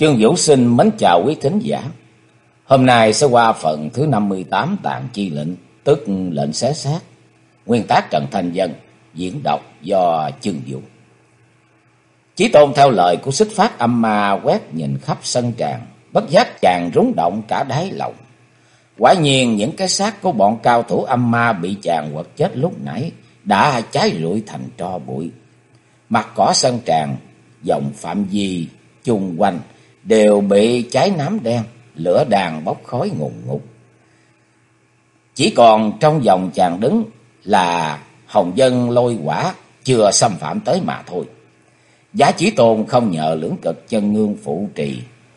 Trương Vũ xin mến chào quý thính giả. Hôm nay sẽ qua phần thứ 58 Tàn Chi Lệnh, tức lệnh xé xác. Nguyên tác Trần Thanh Dân, diễn đọc do Trương Vũ. Chí Tôn theo lời của Xích Phát Âm Ma quét nhìn khắp sân tràng, bất giác chàng rúng động cả đáy lòng. Quả nhiên những cái xác của bọn cao thủ âm ma bị chàng quật chết lúc nãy đã cháy rụi thành tro bụi. Mặt cỏ sân tràng, dòng phạm vi chung quanh đều bị cháy nám đen, lửa đàn bốc khói ngùn ngụt. Chỉ còn trong vòng chàng đứng là hồng dân lôi quả chưa xâm phạm tới mà thôi. Giá Chí Tôn không nhờ Lưỡng Cực Chân Ngương phụ trì,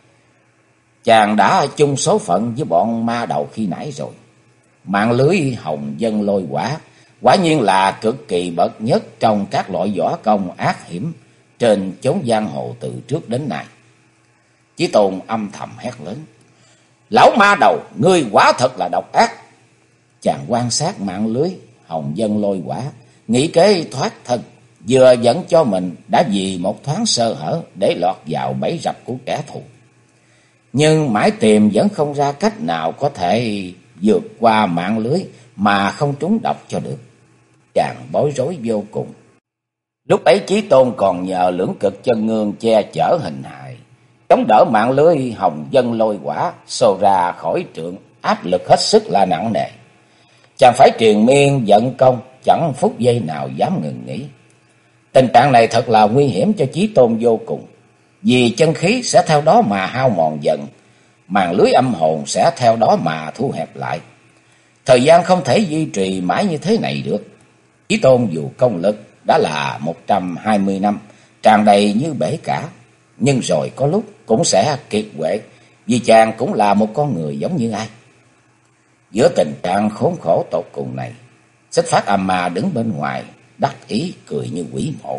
chàng đã chung số phận với bọn ma đầu khi nãy rồi. Mạng lưới hồng dân lôi quả quả nhiên là cực kỳ bậc nhất trong các loại võ công ác hiểm trên chốn giang hồ từ trước đến nay. Chí Tôn âm thầm hét lớn: "Lão ma đầu, ngươi quả thật là độc ác!" Chàng quan sát mạng lưới hồng dân lôi quả, nghĩ kế thoát thân, vừa dẫn cho mình đã vì một thoáng sơ hở để lọt vào bẫy rập của kẻ thù. Nhưng mãi tìm vẫn không ra cách nào có thể vượt qua mạng lưới mà không trúng độc cho được. Chàng bối rối vô cùng. Lúc ấy Chí Tôn còn nhờ Lưỡng Cực Chân Ngương che chở hình hài, chống đỡ mạng lưới hồng dân lôi quả xô ra khỏi trượng, áp lực hết sức là nặng nề. Chàng phải triền miên vận công, chẳng phút giây nào dám ngừng nghỉ. Tình trạng này thật là nguy hiểm cho Chí Tôn vô cùng, vì chân khí sẽ theo đó mà hao mòn dần, màn lưới âm hồn sẽ theo đó mà thu hẹp lại. Thời gian không thể duy trì mãi như thế này được. Chí Tôn dù công lực đã là 120 năm, tràn đầy như bể cả, nhưng rồi có lúc cũng sẽ kiệt quệ, vì chàng cũng là một con người giống như ai. Giữa tình trạng khốn khổ tột cùng này, Xích Phát Âm Ma đứng bên ngoài, đắc ý cười như quỷ mộ.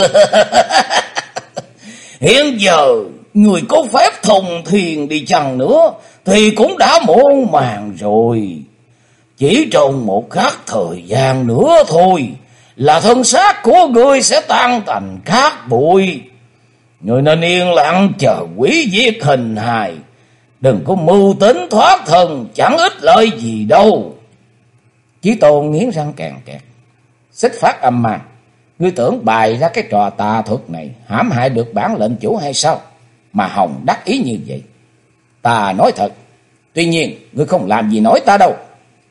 "Hiện giờ người có phép thùng thiền đi chăng nữa thì cũng đã muộn màng rồi. Chỉ trong một khắc thời gian nữa thôi là thân xác của ngươi sẽ tan thành cát bụi. Ngươi nên yên lặng chờ quỷ diệt hình hài, đừng có mưu tính thoát thân, chẳng ích lợi gì đâu." Chí Tôn nghiến răng kèn kẹt. "Xích Phát Âm Ma, ngươi tưởng bày ra cái trò tà thuật này hãm hại được bản lệnh chủ hay sao mà hòng đắc ý như vậy? Ta nói thật, tuy nhiên ngươi không làm gì nổi ta đâu."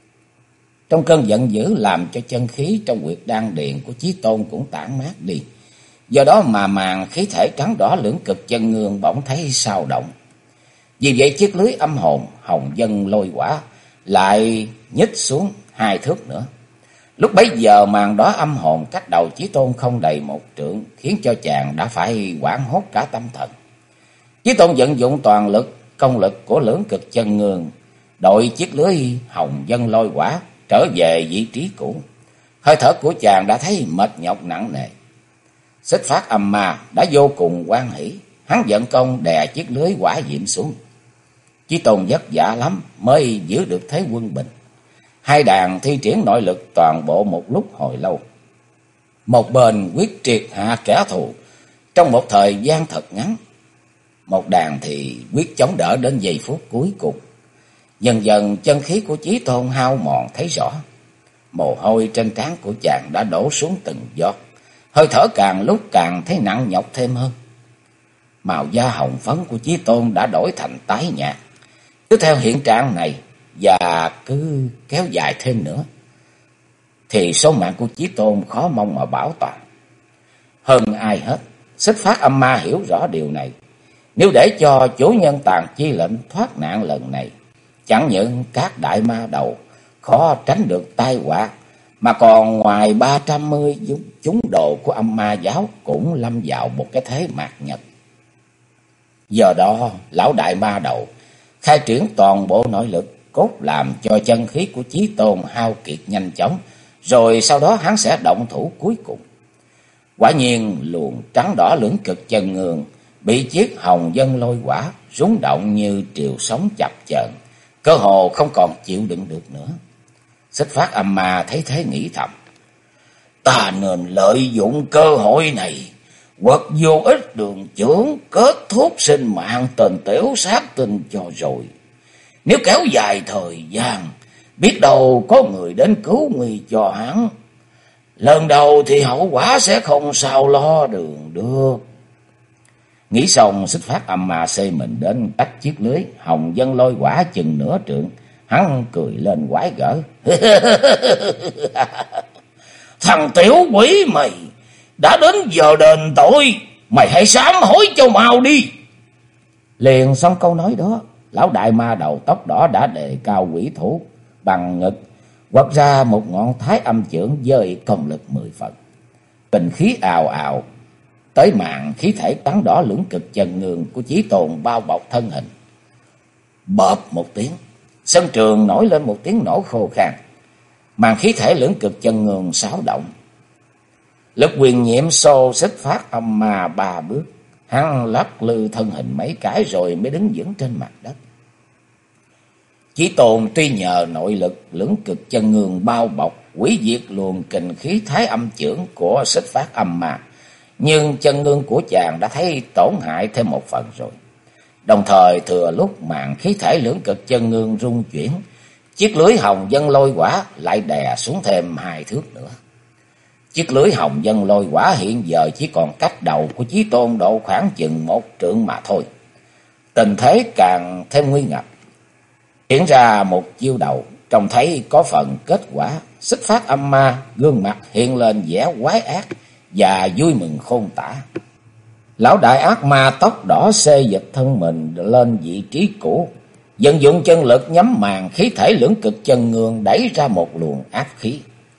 Trong cơn giận dữ làm cho chân khí trong huyệt đan điền của Chí Tôn cũng tản mát đi. Do đó mà màn khí thể trắng đỏ Lưỡng Cực Chân Ngương bỗng thấy sao động. Vì vậy chiếc lưới âm hồn hồng dân lôi quả lại nhích xuống 2 thước nữa. Lúc bấy giờ màn đó âm hồn cách đầu Chí Tôn không đầy 1 trượng, khiến cho chàng đã phải hoảng hốt cả tâm thần. Chí Tôn vận dụng toàn lực công lực của Lưỡng Cực Chân Ngương, đội chiếc lưới hồng dân lôi quả trở về vị trí cũ. Hơi thở của chàng đã thấy mệt nhọc nặng nề. Xích Phát Âm Ma đã vô cùng hoan hỷ, hắn vận công đè chiếc lưới quả diệm xuống. Chí Tôn vất vả lắm mới giữ được thế quân bình. Hai đàn thi triển nội lực toàn bộ một lúc hồi lâu. Một bên quyết triệt hạ kẻ thù trong một thời gian thật ngắn, một đàn thì quyết chống đỡ đến giây phút cuối cùng. Dần dần chân khí của Chí Tôn hao mòn thấy rõ. Mồ hôi trên trán của chàng đã đổ xuống từng giọt, hơi thở càng lúc càng thấy nặng nhọc thêm hơn. Màu da hồng phấn của Chí Tôn đã đổi thành tái nhạt. Cứ theo hiện trạng này và cứ kéo dài thêm nữa thì số mạng của Chí Tôn khó mong mà bảo toàn. Hơn ai hết, Xích Phát Âm Ma hiểu rõ điều này. Nếu để cho chủ nhân Tàn Chi Lệnh thoát nạn lần này, chẳng những các đại ma đầu khó tránh được tai họa, mà còn ngoài 310 chúng đồ của âm ma giáo cũng lâm vào một cái thế mạt nhật. Do đó lão đại ma đầu khai triển toàn bộ nội lực, cốt làm cho chân khí của Chí Tôn hao kiệt nhanh chóng, rồi sau đó hắn sẽ động thủ cuối cùng. Quả nhiên luồng trắng đỏ Lưỡng Cực Chân Ngương bị chiếc hồng dân lôi quả rúng động như triều sóng chập chờn, cơ hồ không còn chịu đựng được nữa. Xích Phát Âm Ma thấy thế nghĩ thầm: "Ta nên lợi dụng cơ hội này Hoặc vô ích đường chưởng, kết thúc sinh mạng tên tiểu sát tinh cho rồi. Nếu kéo dài thời gian, biết đâu có người đến cứu nguy cho hắn. Lần đầu thì hậu quả sẽ không sao lo đường được. Nghĩ xong, Xích Phát Âm Ma xây mình đến cách chiếc lưới hồng dân lôi quả chừng nửa trượng. Hắn cười lên quái gở. Thằng tiểu quỷ mày, đã đến giờ đền tội, mày hãy sám hối cho mau đi. Liền xong câu nói đó, lão đại ma đầu tóc đỏ đã đề cao quỷ thủ bằng ngực, quật ra một ngọn thái âm chưởng với công lực 10 phần. Kình khí ào ào tới màn khí thể trắng đỏ lưỡng cực chân ngương của Chí Tôn bao bọc thân hình. Bợp một tiếng, sân trường nổi lên một tiếng nổ khô khan. Màn khí thể lưỡng cực chân ngương xáo động. Lực quyền nhiệm xô Xích Phát Âm Ma 3 bước, hắn lắc lư thân hình mấy cái rồi mới đứng vững trên mặt đất. Chí Tôn tuy nhờ nội lực lưỡng cực chân ngương bao bọc hủy diệt luồng kình khí thái âm chưởng của Xích Phát Âm Ma, nhưng chân ngương của chàng đã thấy tổn hại thêm một phần rồi. Đồng thời thừa lúc màn khí thể lưỡng cực chân ngương rung chuyển, chiếc lưới hồng dân lôi quả lại đè xuống thêm 2 thước nữa. Chiếc lưới hồng dân lôi quả hiện giờ chỉ còn cách đầu của Chí Tôn độ khoảng chừng 1 trượng mà thôi. Tình thế càng thêm nguy ngập. Hiện ra một chiêu đầu, trông thấy có phần kết quả. Xích Phát Âm Ma gương mặt hiện lên vẻ quái ác và vui mừng khôn tả. Lão đại ác ma tóc đỏ xê dịch thân mình lên vị trí cũ, vận dụng chân lực nhắm màn khí thể lưỡng cực chân ngương đẩy ra một luồng áp khí.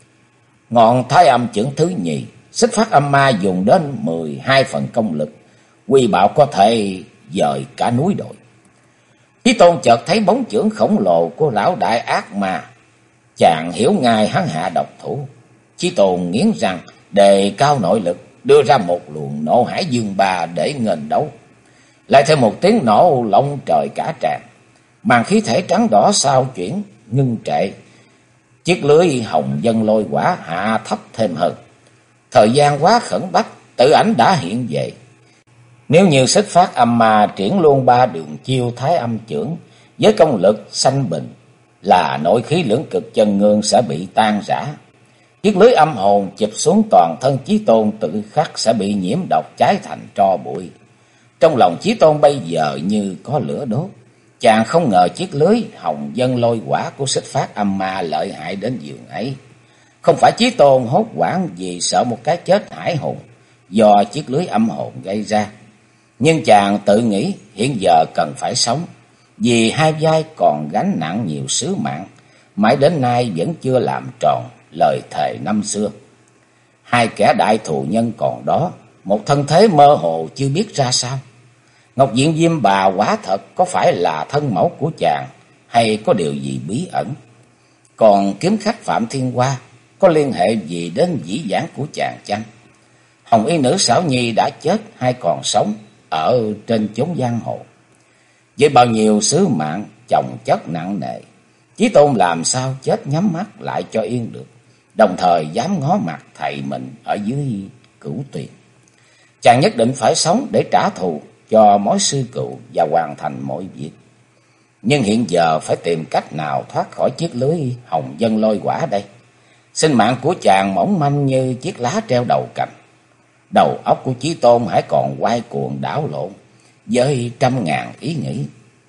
Ngọn thái âm chưởng thứ nhì, Xích Phát Âm Ma dùng đến 12 phần công lực, quy bạo có thể dời cả núi đồi. Chí Tôn chợt thấy bóng chưởng khổng lồ của lão đại ác ma, chàng hiểu ngay hắn hạ độc thủ. Chí Tôn nghiến răng đề cao nội lực, đưa ra một luồng nộ hải dương ba để nghênh đấu. Lại thêm một tiếng nổ lộng trời cả tràn, màn khí thể trắng đỏ sao chuyển ngưng trệ. Chiếc lưới hồng dân lôi quả hạ thấp thêm hơn. Thời gian quá khẩn bách, tự ảnh đã hiện về. Nếu như Xích Phát Âm Ma triển luôn 3 đường chiêu thái âm chưởng với công lực sanh bình, là nội khí lưỡng cực chân ngương sẽ bị tan rã. Chiếc lưới âm hồn chụp xuống toàn thân Chí Tôn tự khắc sẽ bị nhiễm độc cháy thành tro bụi. Trong lòng Chí Tôn bây giờ như có lửa đốt. Chàng không ngờ chiếc lưới hồng dân lôi quả của Xích Phát Âm Ma lợi hại đến giường ấy. Không phải Chí Tôn hốt hoảng vì sợ một cái chết hải hùng do chiếc lưới âm hồn gây ra. Nhưng chàng tự nghĩ hiện giờ cần phải sống, vì hai vai còn gánh nặng nhiều sứ mạng, mãi đến nay vẫn chưa làm tròn lời thề năm xưa. Hai kẻ đại thù nhân còn đó, một thân thế mơ hồ chưa biết ra sao. Ngọc Diện Diêm Bà quả thật có phải là thân mẫu của chàng, hay có điều gì bí ẩn? Còn kiếm khách Phạm Thiên Hoa có liên hệ gì đến dĩ vãng của chàng chăng? Hồng y nữ Xảo Nhi đã chết hay còn sống ở trên chốn giang hồ? Với bao nhiêu sứ mạng chồng chất nặng nề, Chí Tôn làm sao chết nhắm mắt lại cho yên được, đồng thời dám ngó mặt thầy mình ở dưới Cửu Tuyền. Chàng nhất định phải sống để trả thù cho mối sư cựu và hoàn thành mọi việc. Nhưng hiện giờ phải tìm cách nào thoát khỏi chiếc lưới hồng dân lôi quả đây. Sinh mạng của chàng mỏng manh như chiếc lá treo đầu cành. Đầu óc của Chí Tôn hãy còn quay cuồng đảo lộn với trăm ngàn ý nghĩ.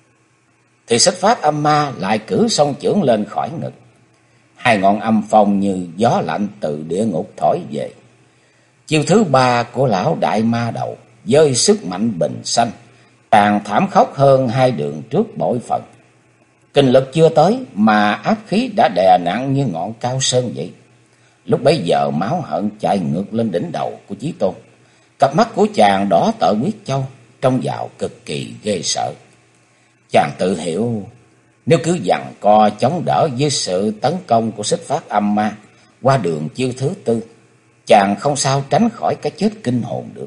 Thì Xích Phát Âm Ma lại cử song chưởng lên khỏi ngực. Hai ngọn âm phong như gió lạnh từ địa ngục thổi về. Chiêu thứ 3 của lão đại ma đầu với sức mạnh bình sanh càng thảm khốc hơn hai đường trước bội phần. Kinh lực chưa tới mà áp khí đã đè nặng như ngọn cao sơn vậy. Lúc bấy giờ máu hận chạy ngược lên đỉnh đầu của Chí Tôn. Cặp mắt của chàng đỏ tợ huyết châu, trông vào cực kỳ ghê sợ. Chàng tự hiểu nếu cứ giằng co chống đỡ với sự tấn công của Xích Phát Âm Ma qua đường chiêu thứ 4, chàng không sao tránh khỏi cái chết kinh hồn được.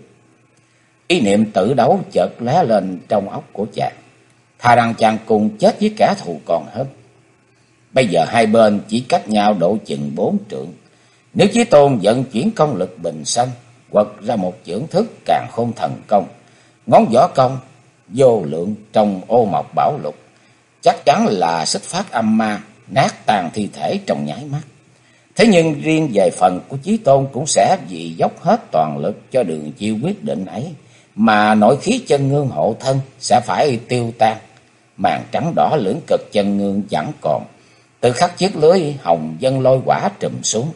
Ý niệm tự đấu chợt lóe lên trong óc của chàng. Thà rằng chàng cùng chết với kẻ thù còn hơn. Bây giờ hai bên chỉ cách nhau độ chừng 4 trượng. Nếu Chí Tôn vận chuyển công lực bình sanh, quật ra một chưởng thức càn khôn thần công. Ngón võ công vô lượng trong ô mộc bảo lục, chắc chắn là Xích Phát Âm Ma nát tàn thi thể trong nháy mắt. Thế nhưng riêng về phần của Chí Tôn cũng sẽ vì dốc hết toàn lực cho đường chiêu quyết định ấy, mà nội khí chân ngương hộ thân sẽ phải tiêu tan. Màn trắng đỏ lưỡng cực chân ngương chẳng còn, tự khắc chiếc lưới hồng dân lôi quả trùm xuống.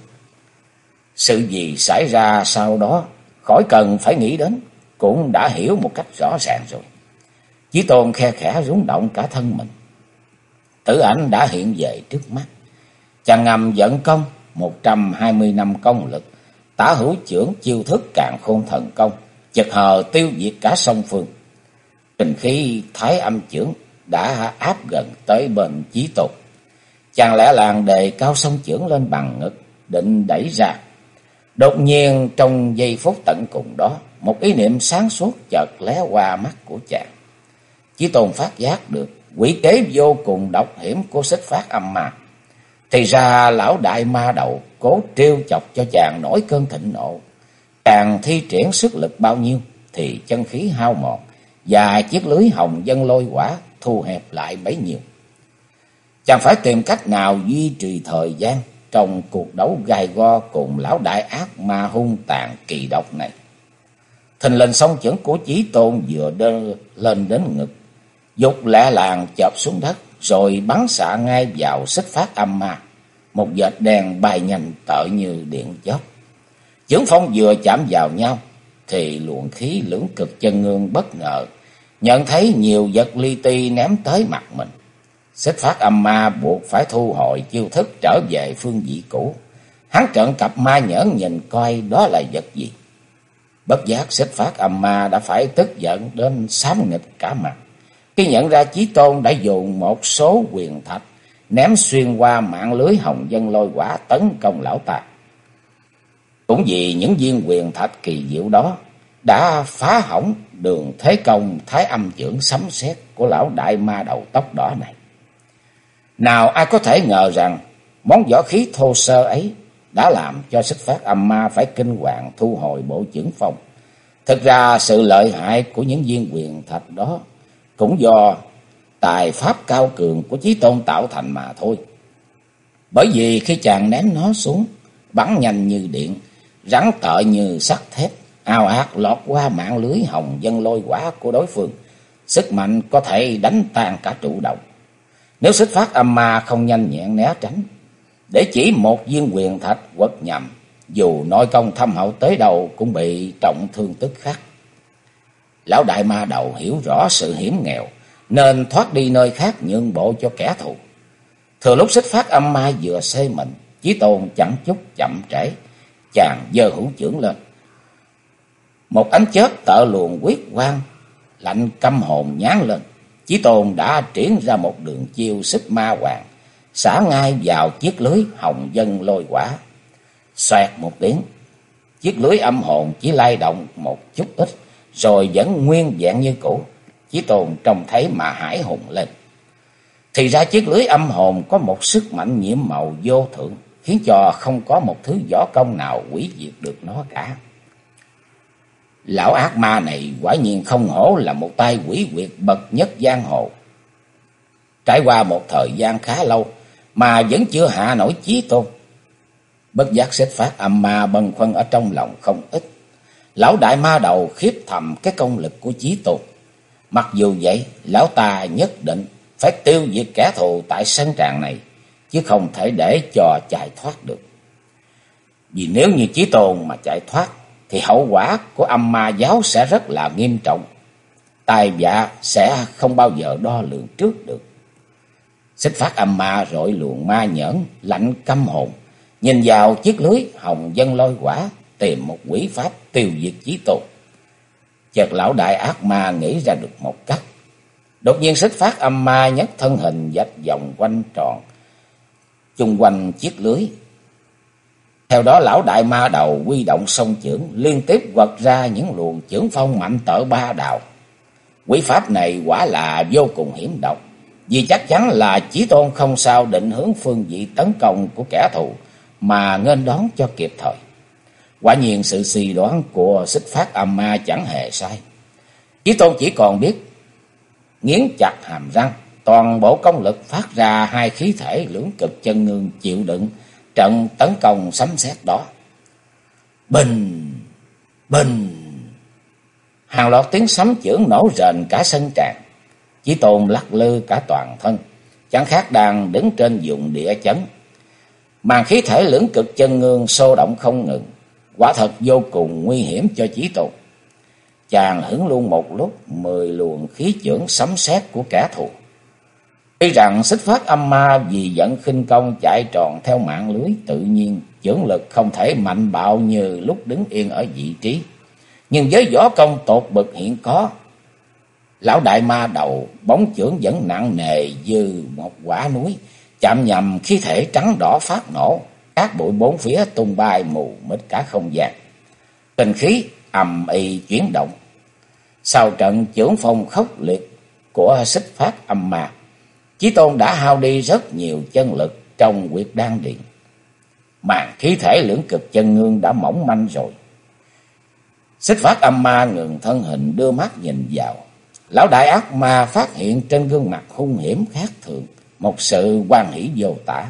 Sự gì xảy ra sau đó khỏi cần phải nghĩ đến, cũng đã hiểu một cách rõ ràng rồi. Chí Tôn khe khẽ rung động cả thân mình. Tử ảnh đã hiện về trước mắt. Chàng ngầm vận công 120 năm công lực, tả hữu chưởng chiêu thức càn khôn thần công, chợt hờ tiêu diệt cả song phương. Kình khí thái âm chưởng đã áp gần tới bên Chí Tôn. Chàng lẽ làng đề cao song chưởng lên bằng ngực, định đẩy ra. Đột nhiên trong giây phút tận cùng đó, một ý niệm sáng suốt chợt lóe qua mắt của chàng. Chí Tôn phát giác được quỷ kế vô cùng độc hiểm của Xích Phát Âm Ma. Thì ra lão đại ma đầu cố trêu chọc cho chàng nổi cơn thịnh nộ. Chàng thi triển sức lực bao nhiêu thì chân khí hao mòn, và chiếc lưới hồng dân lôi quả thu hẹp lại bấy nhiêu. Chàng phải tìm cách nào duy trì thời gian trong cuộc đấu gay go cùng lão đại ác ma hung tàn kỳ độc này. Thình lình song chưởng của Chí Tôn vừa đưa lên đến ngực, dục lẹ làng chộp xuống đất, rồi bắn xạ ngay vào Xích Phát Âm Ma. Một vệt đen bay nhanh tợ như điện chớp. Chưởng phong vừa chạm vào nhau thì luồng khí lưỡng cực chân ngương bất ngờ nhận thấy nhiều vật li ti ném tới mặt mình. Xích Phát Âm Ma buộc phải thu hồi chiêu thức trở về phương vị cũ. Hắn trợn cặp ma nhẫn nhìn coi đó là vật gì. Bất giác Xích Phát Âm Ma đã phải tức giận đến xám nghịch cả mặt, khi nhận ra Chí Tôn đã dùng một số quyền thạch ném xuyên qua mạng lưới hồng dân lôi quả tấn công lão ta. Cũng vì những viên quyền thạch kỳ diệu đó đã phá hỏng đường thế công thái âm chưởng sấm sét của lão đại ma đầu tóc đỏ này. Nào ai có thể ngờ rằng món võ khí thô sơ ấy đã làm cho Xích Phát Âm Ma phải kinh hoàng thu hồi bộ chưởng phong. Thực ra sự lợi hại của những viên quyền thạch đó cũng do tài pháp cao cường của Chí Tôn tạo thành mà thôi. Bởi vì khi chàng ném nó xuống, bắn nhanh như điện, rắn tợ như sắt thép, ào ạt lọt qua mạng lưới hồng dân lôi quả của đối phương, sức mạnh có thể đánh tan cả trụ đồng. Nếu Xích Phát Âm Ma không nhanh nhẹn né tránh, để chỉ một viên quyền thạch quật nhầm, dù nội công thâm hậu tới đâu cũng bị trọng thương tức khắc. Lão đại ma đầu hiểu rõ sự hiểm nghèo, nên thoát đi nơi khác nhượng bộ cho kẻ thù. Thừa lúc Xích Phát Âm Ma vừa xê mình, Chí Tôn chẳng chút chậm trễ, chàng giơ hữu chưởng lên. Một ánh chớp tợ luồng quyết quang lạnh căm hồn nhán lên. Chí Tôn đã triển ra một đường chiêu Xích Ma Hoàng, xả ngay vào chiếc lưới hồng dân lôi quả. Xoẹt một tiếng, chiếc lưới âm hồn chỉ lay động một chút ít, rồi vẫn nguyên vẹn như cũ. Chí Tôn trông thấy mà hãi hùng lên. Thì ra chiếc lưới âm hồn có một sức mạnh nhiễm màu vô thượng, khiến cho không có một thứ võ công nào hủy diệt được nó cả. Lão ác ma này quả nhiên không hổ là một tay quỷ quyệt bậc nhất giang hồ. Trải qua một thời gian khá lâu mà vẫn chưa hạ nổi Chí Tôn. Bất giác Xích Phát Âm Ma bâng khuâng ở trong lòng không ít. Lão đại ma đầu khiếp thầm cái công lực của Chí Tôn. Mặc dù vậy, lão ta nhất định phải tiêu diệt kẻ thù tại sân tràng này, chứ không thể để cho chạy thoát được. Vì nếu như Chí Tôn mà chạy thoát, thì hậu quả của âm ma giáo sẽ rất là nghiêm trọng. Tai vạ sẽ không bao giờ đo lường trước được. Xích Phát Âm Ma rọi luồng ma nhẫn lạnh căm hồn, nhìn vào chiếc lưới hồng dân lôi quả, tìm một quỷ pháp tiêu diệt Chí Tôn. Chợt lão đại ác ma nghĩ ra được một cách. Đột nhiên Xích Phát Âm Ma nhấc thân hình vạch vòng quanh tròn chung quanh chiếc lưới. Theo đó lão đại ma đầu huy động song chưởng, liên tiếp quật ra những luồng chưởng phong mạnh tở ba đào. Quỷ pháp này quả là vô cùng hiểm độc, vì chắc chắn là Chí Tôn không sao định hướng phương vị tấn công của kẻ thù mà nghênh đón cho kịp thời. Quả nhiên sự suy đoán của Xích Phát Âm Ma chẳng hề sai. Chí Tôn chỉ còn biết nghiến chặt hàm răng, toàn bộ công lực phát ra hai khí thể lưỡng cực chân ngương chịu đựng trận tấn công sấm sét đó. Bình, bình, hàng loạt tiếng sấm chưởng nổ rền cả sân tràng. Chí Tôn lắc lư cả toàn thân, chẳng khác đang đứng trên vùng địa chấn. Màn khí thể lưỡng cực chân ngương xô động không ngừng, quả thật vô cùng nguy hiểm cho Chí Tôn. Chàng hứng luôn một lúc 10 luồng khí chưởng sấm sét của kẻ thù. Tuy rằng Xích Phát Âm Ma vì giận khinh công chạy tròn theo mạng lưới, tự nhiên chưởng lực không thể mạnh bạo như lúc đứng yên ở vị trí. Nhưng với võ công tột bậc hiện có, lão đại ma đầu bóng chưởng vẫn nặng nề như một quả núi, chạm nhầm khí thể trắng đỏ phát nổ, các bụi bốn phía tung bay mù mịt cả không gian. Kinh khí ầm ĩ chuyển động. Sau trận chưởng phong khốc liệt của Xích Phát Âm Ma, Chí Tôn đã hao đi rất nhiều chân lực trong huyệt đan điền. Màn khí thể lưỡng cực chân ngương đã mỏng manh rồi. Xích Phát Âm Ma ngừng thân hình, đưa mắt nhìn vào. Lão đại ác ma phát hiện trên gương mặt hung hiểm khác thường một sự hoan hỷ vô tả.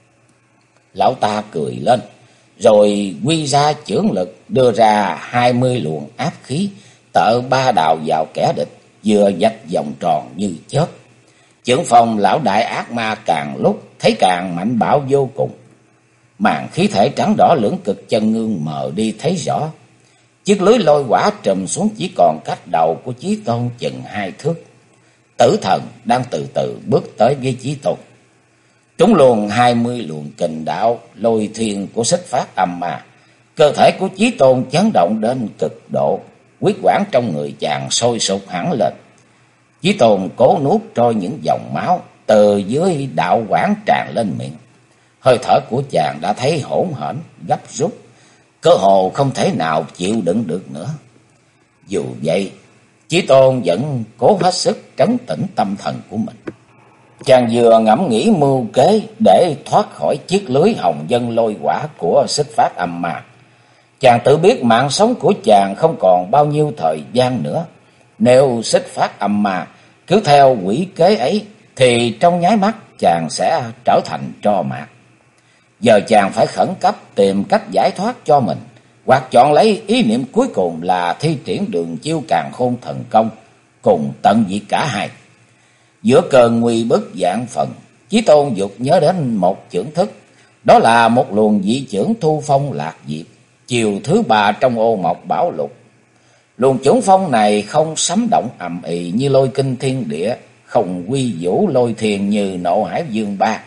Lão ta cười lên, rồi quy ra chưởng lực, đưa ra 20 luồng áp khí, tợ ba đào vào kẻ địch, vừa vạch vòng tròn như chớp. Chưởng phong lão đại ác ma càng lúc thấy càng mạnh bạo vô cùng. Màn khí thể trắng đỏ lưỡng cực chân ngương mờ đi thấy rõ. Chiếc lưới lôi quả trùm xuống chỉ còn cách đầu của Chí Tôn chừng 2 thước. Tử thần đang từ từ bước tới với Chí Tôn. Trúng luồng 20 luồng kình đạo lôi thiên của Xích Phát Âm Ma, cơ thể của Chí Tôn chấn động đến cực độ, huyết quản trong người chàng sôi sục hẳn lên. Chí Tôn cố nuốt trôi những dòng máu từ dưới đạo quản tràn lên miệng. Hơi thở của chàng đã thấy hỗn hển, gấp rút, cơ hồ không thể nào chịu đựng được nữa. Dù vậy, Chí Tôn vẫn cố hết sức trấn tĩnh tâm thần của mình. Chàng vừa ngẫm nghĩ mưu kế để thoát khỏi chiếc lưới hồng dân lôi quả của Xích Phát Âm Ma. Chàng tự biết mạng sống của chàng không còn bao nhiêu thời gian nữa. Nếu Xích Phát Âm Ma cứ theo quỷ kế ấy, thì trong nháy mắt chàng sẽ trở thành tro mạc. Giờ chàng phải khẩn cấp tìm cách giải thoát cho mình, hoặc chọn lấy ý niệm cuối cùng là thi triển đường chiêu Càn Khôn thần công, cùng tận diệt cả hai. Giữa cơn nguy bức vạn phần, Chí Tôn dục nhớ đến một chưởng thức, đó là một luồng dị chưởng Thu Phong Lạc Diệp, chiều thứ 3 trong Ô Mộc Bảo Lục. Luồng chưởng phong này không sấm động ầm ĩ như lôi kinh thiên địa, không quy vũ lôi thiền như Nộ Hải Dương Ba,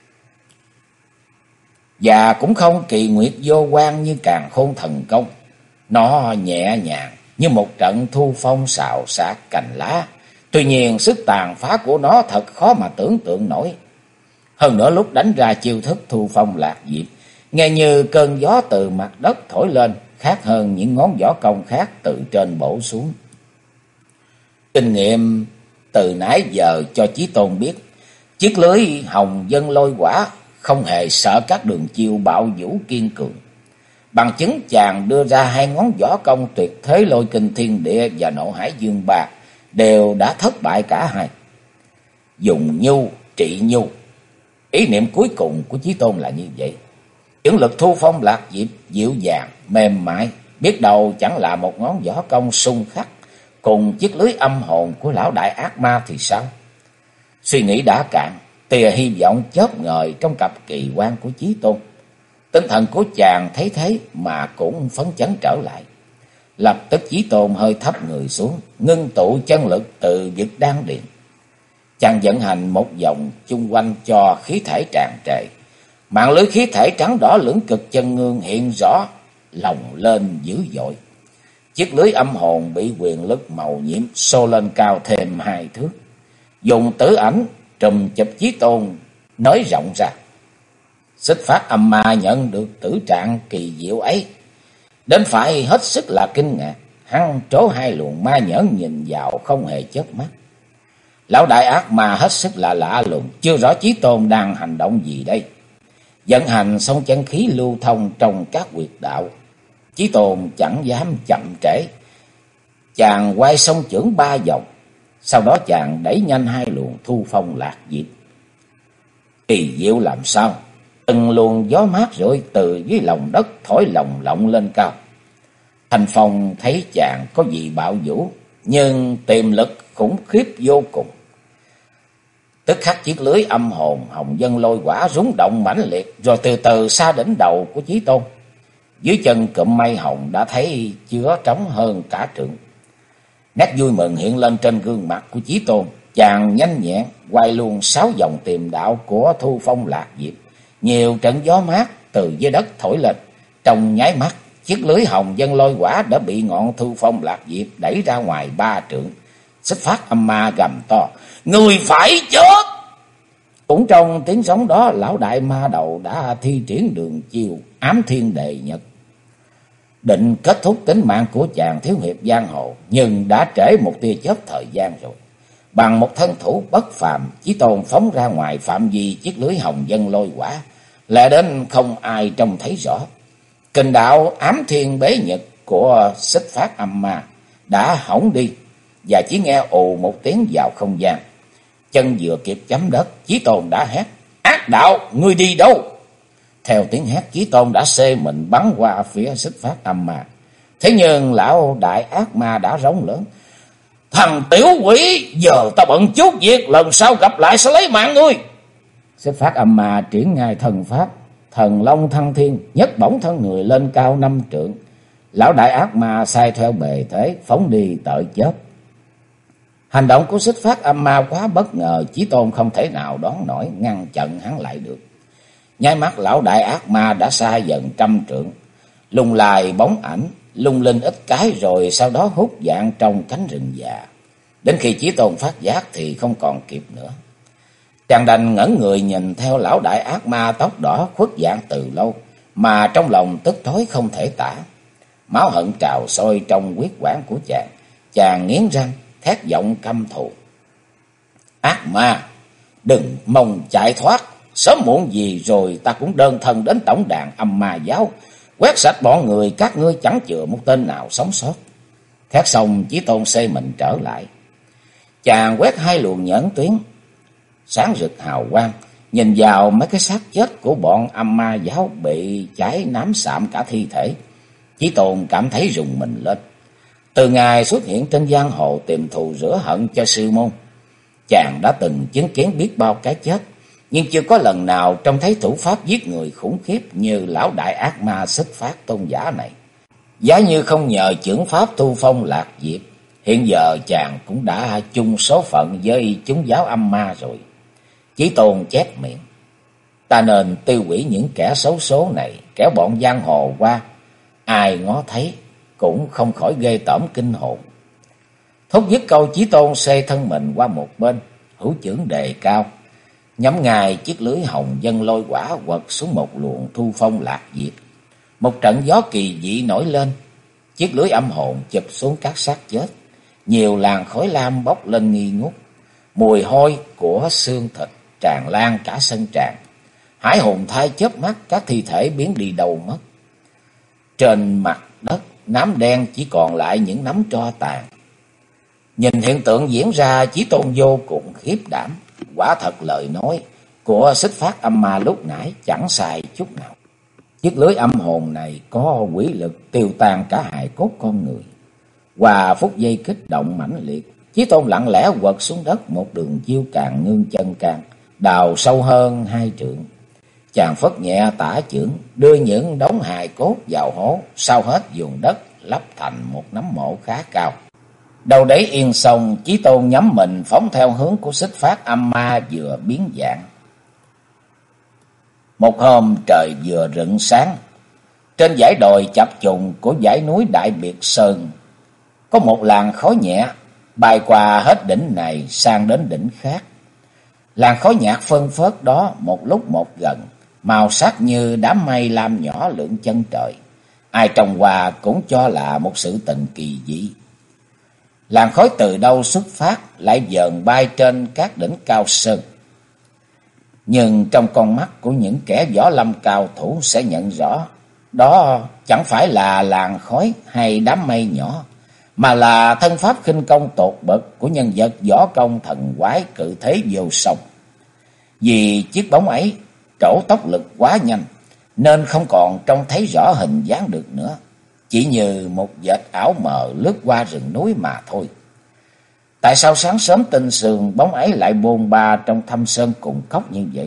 và cũng không kỳ nguyệt vô quan như Càn Khôn thần công. Nó nhẹ nhàng như một trận thu phong xào xạc cành lá. Tuy nhiên sức tàn phá của nó thật khó mà tưởng tượng nổi. Hơn nữa lúc đánh ra chiêu thức Thu Phong Lạc Diệp, nghe như cơn gió từ mặt đất thổi lên, khác hơn những ngón võ công khác từ trên bổ xuống. Kinh nghiệm từ nãy giờ cho Chí Tôn biết, chiếc lưới hồng dân lôi quả không hề sợ các đường chiêu bạo vũ kiên cường. Bằng chứng chàng đưa ra 2 ngón võ công tuyệt thế lôi kinh thiên địa và Nộ Hải Dương Ba đều đã thất bại cả hai. Dùng nhu trị nhu, ý niệm cuối cùng của Chí Tôn là như vậy. Chưởng lực Thu Phong Lạc Diệp dịu dàng mềm mại, biết đâu chẳng là một ngón võ công xung khắc cùng chiếc lưới âm hồn của lão đại ác ma thì sao? Suy nghĩ đã cạn, tia hy vọng chớp ngời trong cặp kỳ quan của Chí Tôn. Tinh thần của chàng thấy thế mà cũng phấn chấn trở lại. Lập tức Chí Tôn hơi thấp người xuống, ngưng tụ chân lực từ vực đan điền. Chàng vận hành một vòng chung quanh cho khí thể tràn trề. Mạng lưới khí thể trắng đỏ lưỡng cực chân ngương hiện rõ, lồng lên dữ dội. Chiếc lưới âm hồn bị quyền lực màu nhiễm xô lên cao thêm 2 thước. Dùng tử ảnh trùm chụp Chí Tôn nới rộng ra. Xích Phát Âm Ma nhận được tử trạng kỳ diệu ấy, đến phải hết sức là kinh ngạc. Hắn trố 2 luồng ma nhẫn nhìn vào không hề chớp mắt. Lão đại ác ma hết sức là lạ lùng, chưa rõ Chí Tôn đang hành động gì đây. Vận hành xong chân khí lưu thông trong các huyệt đạo, Chí Tôn chẳng dám chậm trễ. Chàng quay song chưởng 3 vòng, sau đó chàng đẩy nhanh 2 luồng thu phong lạc diệp. Kỳ diệu làm sao, từng luồng gió mát rượi từ dưới lòng đất thổi lồng lộng lên cao. Thanh Phong thấy chàng có gì bạo vũ, nhưng tiềm lực khủng khiếp vô cùng. Tức khắc chiếc lưới âm hồn hồng dân lôi quả rúng động mãnh liệt, rồi từ từ xa đỉnh đầu của Chí Tôn. Dưới chân cụm mây hồng đã thấy chứa trống hơn cả trượng. Nét vui mừng hiện lên trên gương mặt của Chí Tôn. Chàng nhanh nhẹn quay luôn 6 vòng tiềm đạo của thu phong lạc diệp. Nhiều trận gió mát từ dưới đất thổi lên. Trong nháy mắt, chiếc lưới hồng dân lôi quả đã bị ngọn thu phong lạc diệp đẩy ra ngoài 3 trượng. Xích Phát Âm Ma gầm to: "Người phải chết!" Cũng trong tiếng giống đó, lão đại ma đầu đã thi triển đường chiêu ám thiên đề nhật, định kết thúc tính mạng của chàng thiếu hiệp giang hồ, nhưng đã trễ một tia chớp thời gian rồi. Bằng một thân thủ bất phàm, Chí Tôn phóng ra ngoài phạm vi chiếc lưới hồng dân lôi quả, lẹ đến không ai trông thấy rõ. Kình đạo ám thiên bế nhật của Xích Phát Âm Ma đã hỏng đi, và chỉ nghe ù một tiếng vào không gian. Chân vừa kịp chấm đất, Chí Tôn đã hét: "Ác đạo, ngươi đi đâu?" Theo tiếng hét, Chí Tôn đã xê mình bắn qua phía Xích Phát Âm Ma. Thế nhưng lão đại ác ma đã rống lớn: "Thằng tiểu quỷ, giờ ta bận chút việc, lần sau gặp lại sẽ lấy mạng ngươi." Xích Phát Âm Ma triển ngay thần pháp Thần Long Thăng Thiên, nhấc bổng thân người lên cao 5 trượng. Lão đại ác ma sai theo bề thế phóng đi tợ chớp. Hành động của Xích Phát Âm Ma quá bất ngờ, Chí Tôn không thể nào đoán nổi, ngăn chặn hắn lại được. Nháy mắt lão đại ác ma đã xa dần 100 trượng, lùng lài bóng ảnh lung linh ít cái, rồi sau đó hút dạng trong cánh rừng già. Đến khi Chí Tôn phát giác thì không còn kịp nữa. Chàng đành ngẩn người nhìn theo lão đại ác ma tóc đỏ khuất dạng từ lâu, mà trong lòng tức tối không thể tả. Máu hận trào sôi trong huyết quản của chàng. Chàng nghiến răng thét giọng căm thù: "Ác ma, đừng mong chạy thoát, sớm muộn gì rồi ta cũng đơn thân đến tổng đàn âm ma giáo, quét sạch bọn người các ngươi, chẳng chừa một tên nào sống sót." Thét xong, Chí Tôn xê mình trở lại. Chàng quét 2 luồng nhẫn tuyến sáng rực hào quang, nhìn vào mấy cái xác chết của bọn âm ma giáo bị cháy nám xạm cả thi thể. Chí Tôn cảm thấy rùng mình lên. Từ ngày xuất hiện trên giang hồ tìm thù rửa hận cho sư môn, chàng đã từng chứng kiến biết bao cái chết, nhưng chưa có lần nào trông thấy thủ pháp giết người khủng khiếp như lão đại ác ma Xích Phát tôn giả này. Giá như không nhờ chưởng pháp thu phong lạc diệp, hiện giờ chàng cũng đã chung số phận với chúng giáo âm ma rồi. Chí Tôn chép miệng: "Ta nên tiêu hủy những kẻ xấu số này, kéo bọn giang hồ qua, ai ngó thấy cũng không khỏi ghê tởm kinh hồn." Thốt dứt câu, Chí Tôn xê thân mình qua một bên, hữu chưởng đề cao, nhắm ngay chiếc lưới hồng dân lôi quả quật xuống một luồng thu phong lạc diệp. Một trận gió kỳ dị nổi lên, chiếc lưới âm hồn chụp xuống các xác chết. Nhiều làn khói lam bốc lên nghi ngút, mùi hôi của xương thịt tràn lan cả sân tràng. Hải hồn thai chớp mắt, các thi thể biến đi đâu mất. Trên mặt đất nám đen chỉ còn lại những nắm tro tàn. Nhìn hiện tượng diễn ra, Chí Tôn vô cùng khiếp đảm. Quả thật lời nói của Xích Phát Âm Ma lúc nãy chẳng sai chút nào. Chiếc lưới âm hồn này có quỷ lực tiêu tan cả hài cốt con người. Hòa phút giây kích động mãnh liệt, Chí Tôn lặng lẽ quật xuống đất một đường chiêu càng ngưng chân càng, đào sâu hơn 2 trượng. Chàng phất nhẹ tả chưởng, đưa những đống hài cốt vào hố, sau hết vùng đất lấp thành một nấm mộ khá cao. Đâu đấy yên xong, Chí Tôn nhắm mình phóng theo hướng của Xích Phát Âm Ma vừa biến dạng. Một hôm trời vừa rựng sáng, trên dãy đồi chập trùng của dãy núi Đại Biệt Sơn, có một làn khói nhẹ bay qua hết đỉnh này sang đến đỉnh khác. Làn khói nhạt phân phớt đó một lúc một gần, màu sắc như đám mây lam nhỏ lượn chân trời. Ai trông qua cũng cho là một sự tình kỳ dị. Làn khói từ đâu xuất phát lại dần bay trên các đỉnh cao sơn. Nhưng trong con mắt của những kẻ võ lâm cao thủ sẽ nhận rõ, Đó chẳng phải là làn khói hay đám mây nhỏ, mà là thân pháp khinh công tột bậc của nhân vật võ công thần quái cự thế vô song. Vì chiếc bóng ấy trổ tốc lực quá nhanh, nên không còn trông thấy rõ hình dáng được nữa, chỉ như một vệt ảo mờ lướt qua rừng núi mà thôi. Tại sao sáng sớm tinh sương bóng ấy lại bôn ba trong thâm sơn cùng cốc như vậy?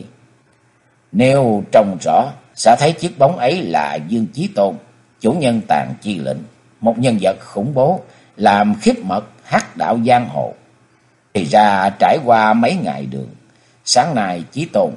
Nếu trông rõ, sẽ thấy chiếc bóng ấy là Dương Chí Tôn, chủ nhân Tàn Chi Lệnh, một nhân vật khủng bố làm khiếp mật hắc đạo giang hồ. Thì ra trải qua mấy ngày đường, sáng nay Chí Tôn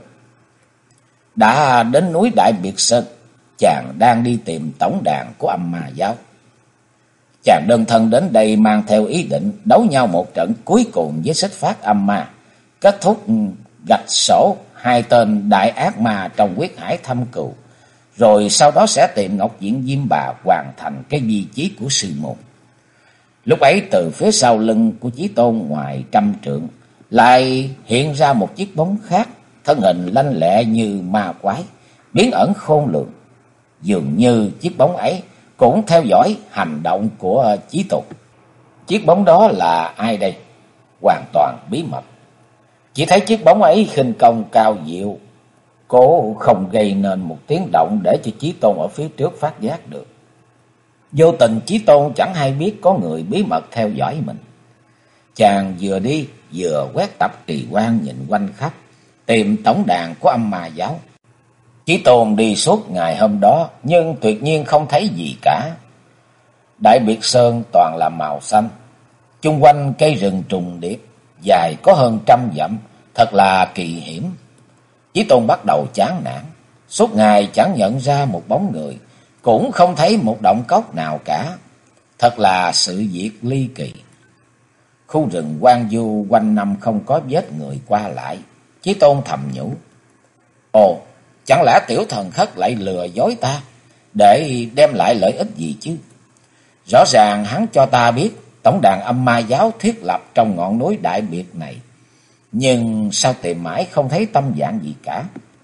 đã đến núi Đại Biệt Sơn. Chàng đang đi tìm tổng đàn của Âm Ma giáo. Chàng đơn thân đến đây mang theo ý định đấu nhau một trận cuối cùng với Xích Phát Âm Ma, kết thúc gạch sổ hai tên đại ác ma trong huyết hải thâm cừu, rồi sau đó sẽ tìm Ngọc Diện Diêm Bà hoàn thành cái di chí của sư môn. Lúc ấy từ phía sau lưng của Chí Tôn ngoài trăm trượng lại hiện ra một chiếc bóng khác, thân hình lanh lẹ như ma quái, biến ẩn khôn lường. Dường như chiếc bóng ấy cũng theo dõi hành động của Chí Tôn. Chiếc bóng đó là ai đây? Hoàn toàn bí mật. Chỉ thấy chiếc bóng ấy khinh công cao diệu, cố không gây nên một tiếng động để cho Chí Tôn ở phía trước phát giác được. Vô tình Chí Tôn chẳng hay biết có người bí mật theo dõi mình. Chàng vừa đi vừa quét tập trì quan nhìn quanh khắp, tìm tổng đàn của Âm Ma giáo. Chí Tôn đi suốt ngày hôm đó, nhưng tuyệt nhiên không thấy gì cả. Đại Biệt Sơn toàn là màu xanh, chung quanh cây rừng trùng điệp, dài có hơn 100 dặm, thật là kỳ hiểm. Chí Tôn bắt đầu chán nản, suốt ngày chẳng nhận ra một bóng người, cũng không thấy một động cốc nào cả. Thật là sự việc ly kỳ. Khu rừng hoang vu quanh năm không có vết người qua lại. Chí Tôn thầm nhủ: ồ, chẳng lẽ tiểu thần khất lại lừa dối ta, để đem lại lợi ích gì chứ? Rõ ràng hắn cho ta biết tổng đàn Âm Ma giáo thiết lập trong ngọn núi Đại Biệt này, nhưng sao tìm mãi không thấy tâm dạng gì cả.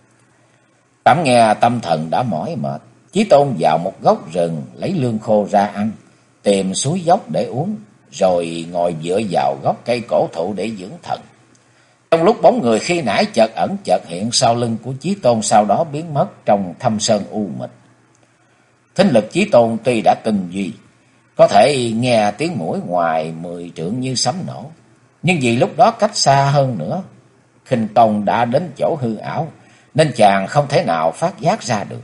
Cảm nghe tâm thần đã mỏi mệt, Chí Tôn vào một góc rừng lấy lương khô ra ăn, tìm suối dốc để uống, rồi ngồi dựa vào gốc cây cổ thụ để dưỡng thần. Trong lúc bóng người khi nãy chợt ẩn chợt hiện sau lưng của Chí Tôn, sau đó biến mất trong thâm sơn u mịt. Thính lực Chí Tôn tuy đã tinh duy, có thể nghe tiếng mũi ngoài 10 trượng như sấm nổ, nhưng vì lúc đó cách xa hơn nữa, khinh công đã đến chỗ hư ảo, nên chàng không thể nào phát giác ra được.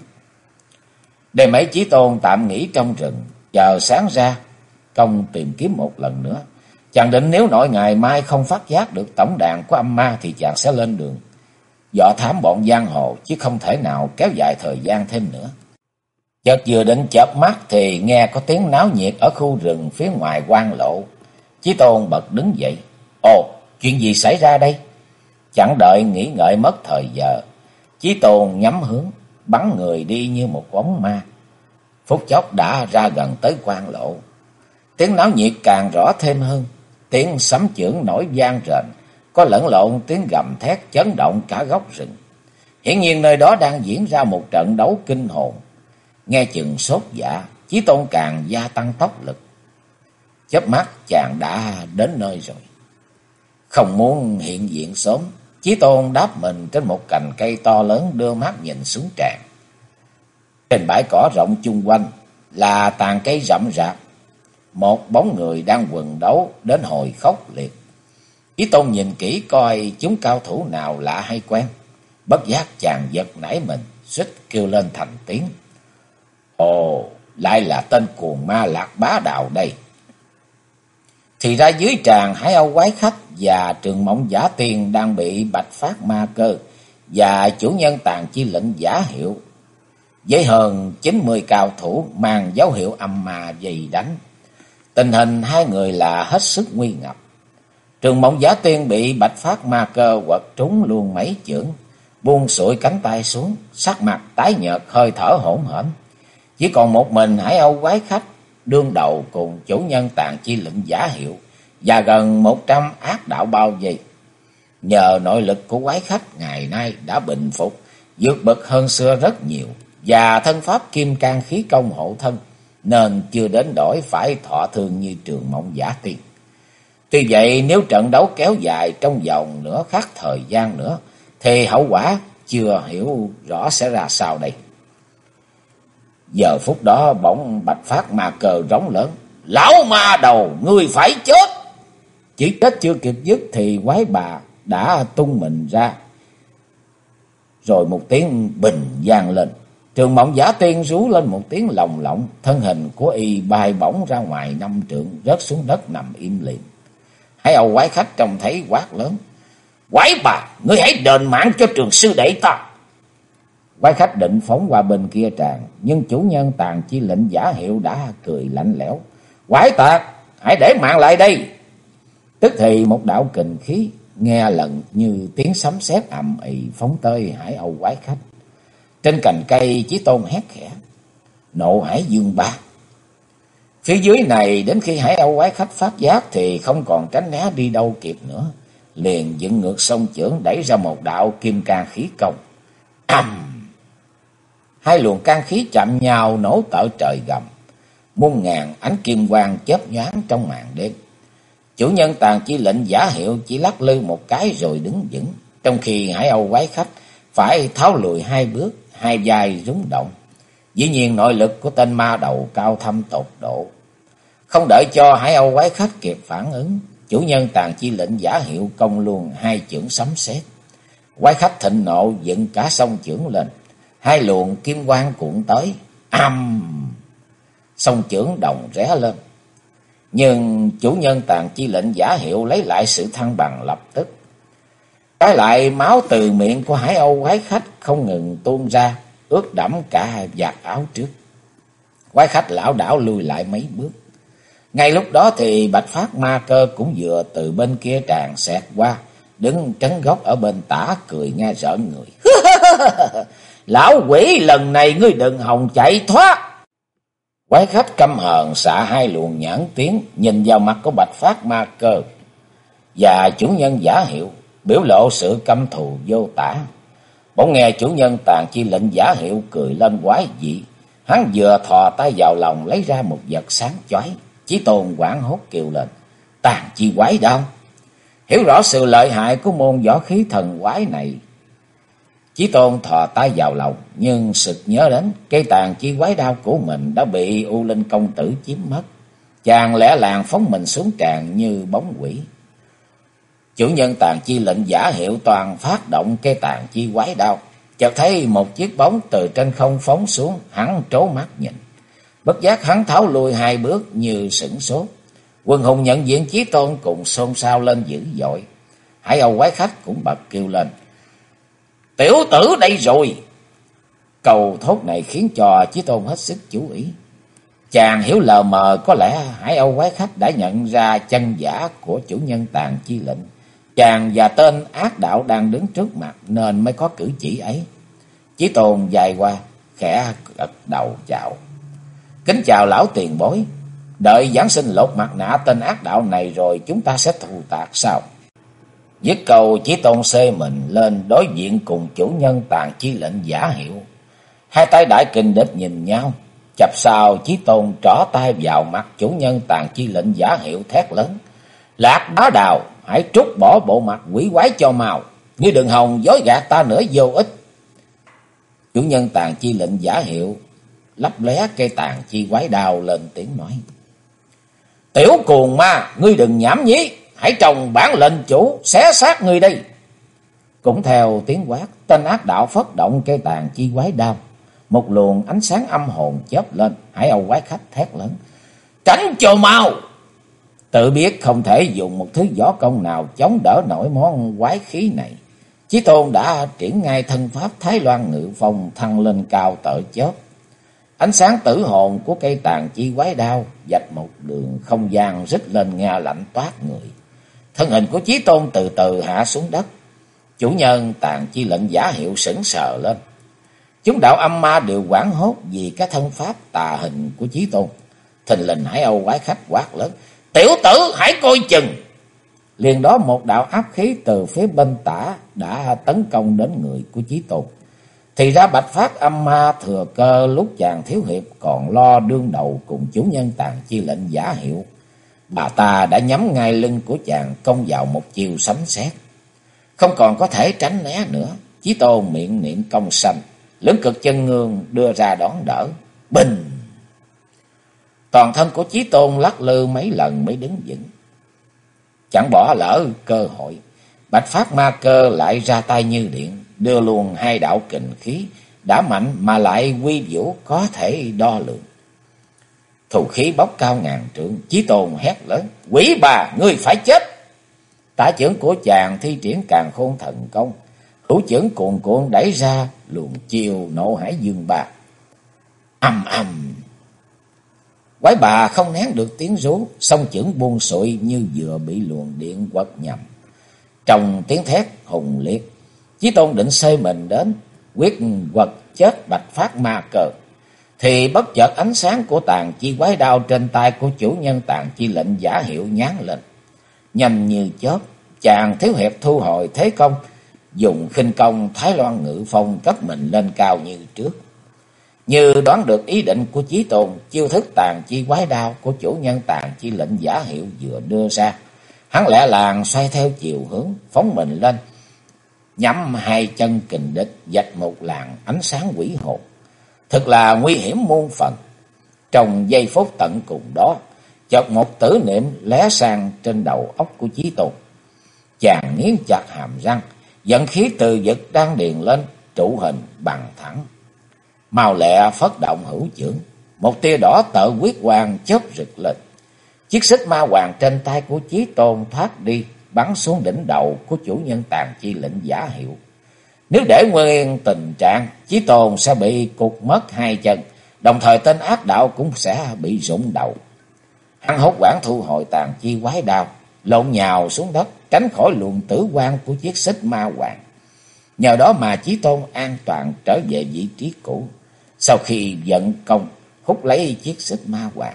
Đêm ấy Chí Tôn tạm nghỉ trong rừng, chờ sáng ra công tìm kiếm một lần nữa. Chàng định nếu nội ngày mai không phát giác được tổng đàn của Âm Ma thì chàng sẽ lên đường dò thám bọn giang hồ, chứ không thể nào kéo dài thời gian thêm nữa. Chợt vừa định chợp mắt thì nghe có tiếng náo nhiệt ở khu rừng phía ngoài quan lộ. Chí Tôn bật đứng dậy. Ồ, chuyện gì xảy ra đây? Chẳng đợi nghĩ ngợi mất thời giờ, Chí Tôn nhắm hướng, bắn người đi như một bóng ma. Phút chốc đã ra gần tới quan lộ. Tiếng náo nhiệt càng rõ thêm hơn, tiếng sấm chưởng nổi vang rền, có lẫn lộn tiếng gầm thét chấn động cả góc rừng. Hiển nhiên nơi đó đang diễn ra một trận đấu kinh hồn. Nghe chừng sốt dạ, Chí Tôn càng gia tăng tốc lực. Chớp mắt chàng đã đến nơi rồi. Không muốn hiện diện sớm, Chí Tôn đáp mình trên một cành cây to lớn, đưa mắt nhìn xuống tràn. Trên bãi cỏ rộng chung quanh là tàn cây rậm rạp, một bóng người đang quần đấu đến hồi khốc liệt. Chí Tôn nhìn kỹ coi chúng cao thủ nào lạ hay quen, bất giác chàng giật nảy mình, suýt kêu lên thành tiếng. Ồ, lại là tên cuồng ma Lạc Bá Đạo đây. Thì ra dưới tràng Hải Âu Quái Khách và Trường Mộng Giả Tiền đang bị Bạch Phát Ma Cơ và chủ nhân Tàn Chi Lệnh giả hiệu với hơn 90 cao thủ mang dấu hiệu âm ma vây đánh. Tình hình hai người là hết sức nguy ngập. Trường Mộng Giả Tiên bị Bạch Phát Ma Cơ quật trúng luôn mấy chưởng, buông xuôi cánh tay xuống, sắc mặt tái nhợt, hơi thở hổn hển. Chỉ còn một mình Hải Âu Quái Khách đương đầu cùng chủ nhân Tàn Chi Lệnh giả hiệu và gần 100 ác đạo bao vây. Nhờ nội lực của Quái Khách ngày nay đã bình phục, vượt bậc hơn xưa rất nhiều. và thân pháp kim can khí công hộ thân, nên chưa đến đổi phải thọ thương như Trường Mộng Giả Tiên. Tuy vậy nếu trận đấu kéo dài trong vòng nửa khắc thời gian nữa, thì hậu quả chưa hiểu rõ sẽ ra sao đây. Giờ phút đó bỗng Bạch Phát Ma Cơ rống lớn: "Lão ma đầu, ngươi phải chết!" Chỉ chết chưa kịp dứt thì quái bà đã tung mình ra, rồi một tiếng bình vang lên. Trường Mộng Giả Tiên rú lên một tiếng lồng lộng, thân hình của y bay bổng ra ngoài 5 trượng, rớt xuống đất nằm im lìm. Hải Âu quái khách trông thấy quát lớn: "Quái bà, ngươi hãy đền mạng cho Trường sư đệ ta!" Quái khách định phóng qua bên kia tràn, nhưng chủ nhân Tàn Chi Lệnh Giả Hiệu đã cười lạnh lẽo: "Quái tạc, hãy để mạng lại đây!" Tức thì một đạo kình khí nghe lần như tiếng sấm sét ầm ĩ phóng tới Hải Âu quái khách. Trên cành cây Chí Tôn hét khẽ: "Nộ Hải Dương Ba!" Phía dưới này đến khi Hải Âu quái khách phát giác thì không còn tránh né đi đâu kịp nữa, liền dựng ngược song chưởng đẩy ra một đạo kim can khí công. Ầm! Hai luồng can khí chạm nhau nổ tở trời gầm, muôn ngàn ánh kim quang chớp nhoáng trong màn đêm. Chủ nhân Tàn Chi Lệnh Giả Hiệu chỉ lắc lư một cái rồi đứng vững, trong khi Hải Âu quái khách phải tháo lùi 2 bước, hai vai rung động. Dĩ nhiên nội lực của tên ma đầu cao thâm tột độ. Không đợi cho Hải Âu quái khách kịp phản ứng, chủ nhân Tàn Chi Lệnh Giả Hiệu công luôn 2 chưởng sấm sét. Quái khách thịnh nộ dựng cả song chưởng lên, 2 luồng kim quang cuộn tới. Âm! Song chưởng đồng rẽ lên. Nhưng chủ nhân Tàn Chi Lệnh Giả Hiệu lấy lại sự thăng bằng lập tức. Trái lại máu từ miệng của Hải Âu quái khách không ngừng tuôn ra, ướt đẫm cả vạt áo trước. Quái khách lảo đảo lùi lại mấy bước. Ngay lúc đó thì Bạch Phát Ma Cơ cũng vừa từ bên kia tràn xẹt qua, đứng trấn góc ở bên tả cười nghe rợn người. "Lão quỷ, lần này ngươi đừng hòng chạy thoát!" Quái khách căm hờn xạ 2 luồng nhãn tiếng nhìn vào mặt của Bạch Phát Ma Cơ và chủ nhân Giả Hiệu, biểu lộ sự căm thù vô tả. Bỗng nghe chủ nhân Tàn Chi Lệnh Giả Hiệu cười lên quái dị. Hắn vừa thò tay vào lòng lấy ra một vật sáng chói. Chí Tôn hoảng hốt kêu lên: "Tàn Chi quái đao!" Hiểu rõ sự lợi hại của môn võ khí thần quái này, Chí Tôn thò tay vào lòng, nhưng sực nhớ đến cây Tàn Chi quái đao của mình đã bị U Linh công tử chiếm mất. Chàng lẻ làng phóng mình xuống tràn như bóng quỷ. Chủ nhân Tàn Chi Lệnh Giả Hiệu toàn phát động cây Tàn Chi quái đao, chợt thấy một chiếc bóng từ trên không phóng xuống, hắn trố mắt nhìn. Bất giác hắn tháo lùi 2 bước như sửng sốt. Quần hùng nhận diện Chí Tôn cùng xôn xao lên dữ dội. Hải Âu quái khách cũng bật kêu lên: "Tiểu tử đây rồi!" Câu thốt này khiến cho Chí Tôn hết sức chú ý. Chàng hiểu lờ mờ có lẽ Hải Âu quái khách đã nhận ra chân giả của chủ nhân Tàn Chi Lệnh. Chàng và tên ác đạo đang đứng trước mặt nên mới có cử chỉ ấy. Chí Tôn dài qua, khẽ gật đầu chào: "Kính chào lão tiền bối. Đợi Giáng sinh lột mặt nạ tên ác đạo này rồi chúng ta sẽ thù tạc sau." Dứt câu, Chí Tôn xê mình lên đối diện cùng chủ nhân Tàn Chi Lệnh Giả Hiệu. 2 tay đại kình địch nhìn nhau. Chập sau, Chí Tôn trỏ tay vào mặt chủ nhân Tàn Chi Lệnh Giả Hiệu thét lớn: "Lạc Bá Đào, hãy trút bỏ bộ mặt quỷ quái cho mau. Ngươi đừng hòng dối gạt ta nữa vô ích." Chủ nhân Tàn Chi Lệnh Giả Hiệu lấp lé cây Tàn Chi quái đao lên tiếng nói: "Tiểu cuồng ma, ngươi đừng nhảm nhí, hãy trồng bản lệnh chủ xé xác ngươi đây." Cũng theo tiếng quát, tên ác đạo phất động cây Tàn Chi quái đao. Một luồng ánh sáng âm hồn chớp lên. Hải Âu quái khách thét lớn: "Tránh cho mau!" Tự biết không thể dùng một thứ võ công nào chống đỡ nổi món quái khí này, Chí Tôn đã triển ngay thân pháp Thái Loan Ngự Phong thăng lên cao tở chớp. Ánh sáng tử hồn của cây Tàn Chi quái đao vạch một đường không gian rít lên nghe lạnh toát người. Thân hình của Chí Tôn từ từ hạ xuống đất. Chủ nhân Tàn Chi Lệnh Giả Hiệu sững sờ lên. Chúng đạo âm ma đều hoảng hốt vì cái thân pháp tà hình của Chí Tôn. Thình lình Hải Âu quái khách quát lớn: "Tiểu tử, hãy coi chừng!" Liền đó một đạo áp khí từ phía bên tả đã tấn công đến người của Chí Tôn. Thì ra Bạch Phát âm ma thừa cơ lúc chàng thiếu hiệp còn lo đương đầu cùng chủ nhân Tàn Chi lệnh giả hiệu, bà ta đã nhắm ngay lưng của chàng công vào một chiều sấm sét, không còn có thể tránh né nữa. Chí Tôn miệng niệm công sanh, lưỡng cực chân ngương đưa ra đón đỡ. Bình! Toàn thân của Chí Tôn lắc lư mấy lần mới đứng vững. Chẳng bỏ lỡ cơ hội, Bạch Phát ma cơ lại ra tay như điện, đưa luôn hai đạo kình khí đã mạnh mà lại quy vũ có thể đo lường. Thù khí bốc cao ngàn trượng, Chí Tôn hét lớn: "Quỷ bà, ngươi phải chết!" Tả chưởng của chàng thi triển Càn Khôn thần công, hữu chưởng cuồn cuộn đẩy ra luồng chiều nộ hải dương ba. Ầm ầm! Quái bà không nén được tiếng rú, song chưởng buông sụi như vừa bị luồng điện quật nhầm. Trong tiếng thét hùng liệt, Chí Tôn định xơi mình đến quyết quật chết Bạch Phát ma cờ, thì bất chợt ánh sáng của Tàn Chi quái đao trên tay của chủ nhân Tàn Chi lệnh giả hiệu nhán lên. Nhanh như chớp, chàng thiếu hiệp thu hồi thế công, dùng khinh công Thái Loan Ngự Phong cất mình lên cao như trước. Như đoán được ý định của Chí Tôn, chiêu thức Tàn Chi quái đao của chủ nhân Tàn Chi lệnh giả hiệu vừa đưa ra, hắn lẹ làng xoay theo chiều hướng, phóng mình lên, nhắm hai chân kình địch, vạch một làn ánh sáng quỷ hồn. Thật là nguy hiểm muôn phần. Trong giây phút tận cùng đó, chợt một tử niệm lóe sang trên đầu óc của Chí Tôn. Chàng nghiến chặt hàm răng, dẫn khí từ vực đang điền lên, trụ hình bằng thẳng. Mau lẹ phất động hữu chưởng, một tia đỏ tợ quyết quang chớp rực lên. Chiếc xích ma hoàng trên tay của Chí Tôn thoát đi, bắn xuống đỉnh đầu của chủ nhân Tàn Chi lệnh giả hiệu. Nếu để nguyên tình trạng, Chí Tôn sẽ bị cụt mất hai chân, đồng thời tên ác đạo cũng sẽ bị rụng đầu. Hắn hốt hoảng thu hồi Tàn Chi quái đao, lộn nhào xuống đất, tránh khỏi luồng tử quang của chiếc xích ma hoàng. Nhờ đó mà Chí Tôn an toàn trở về vị trí cũ, sau khi vận công hút lấy chiếc xích ma hoàng.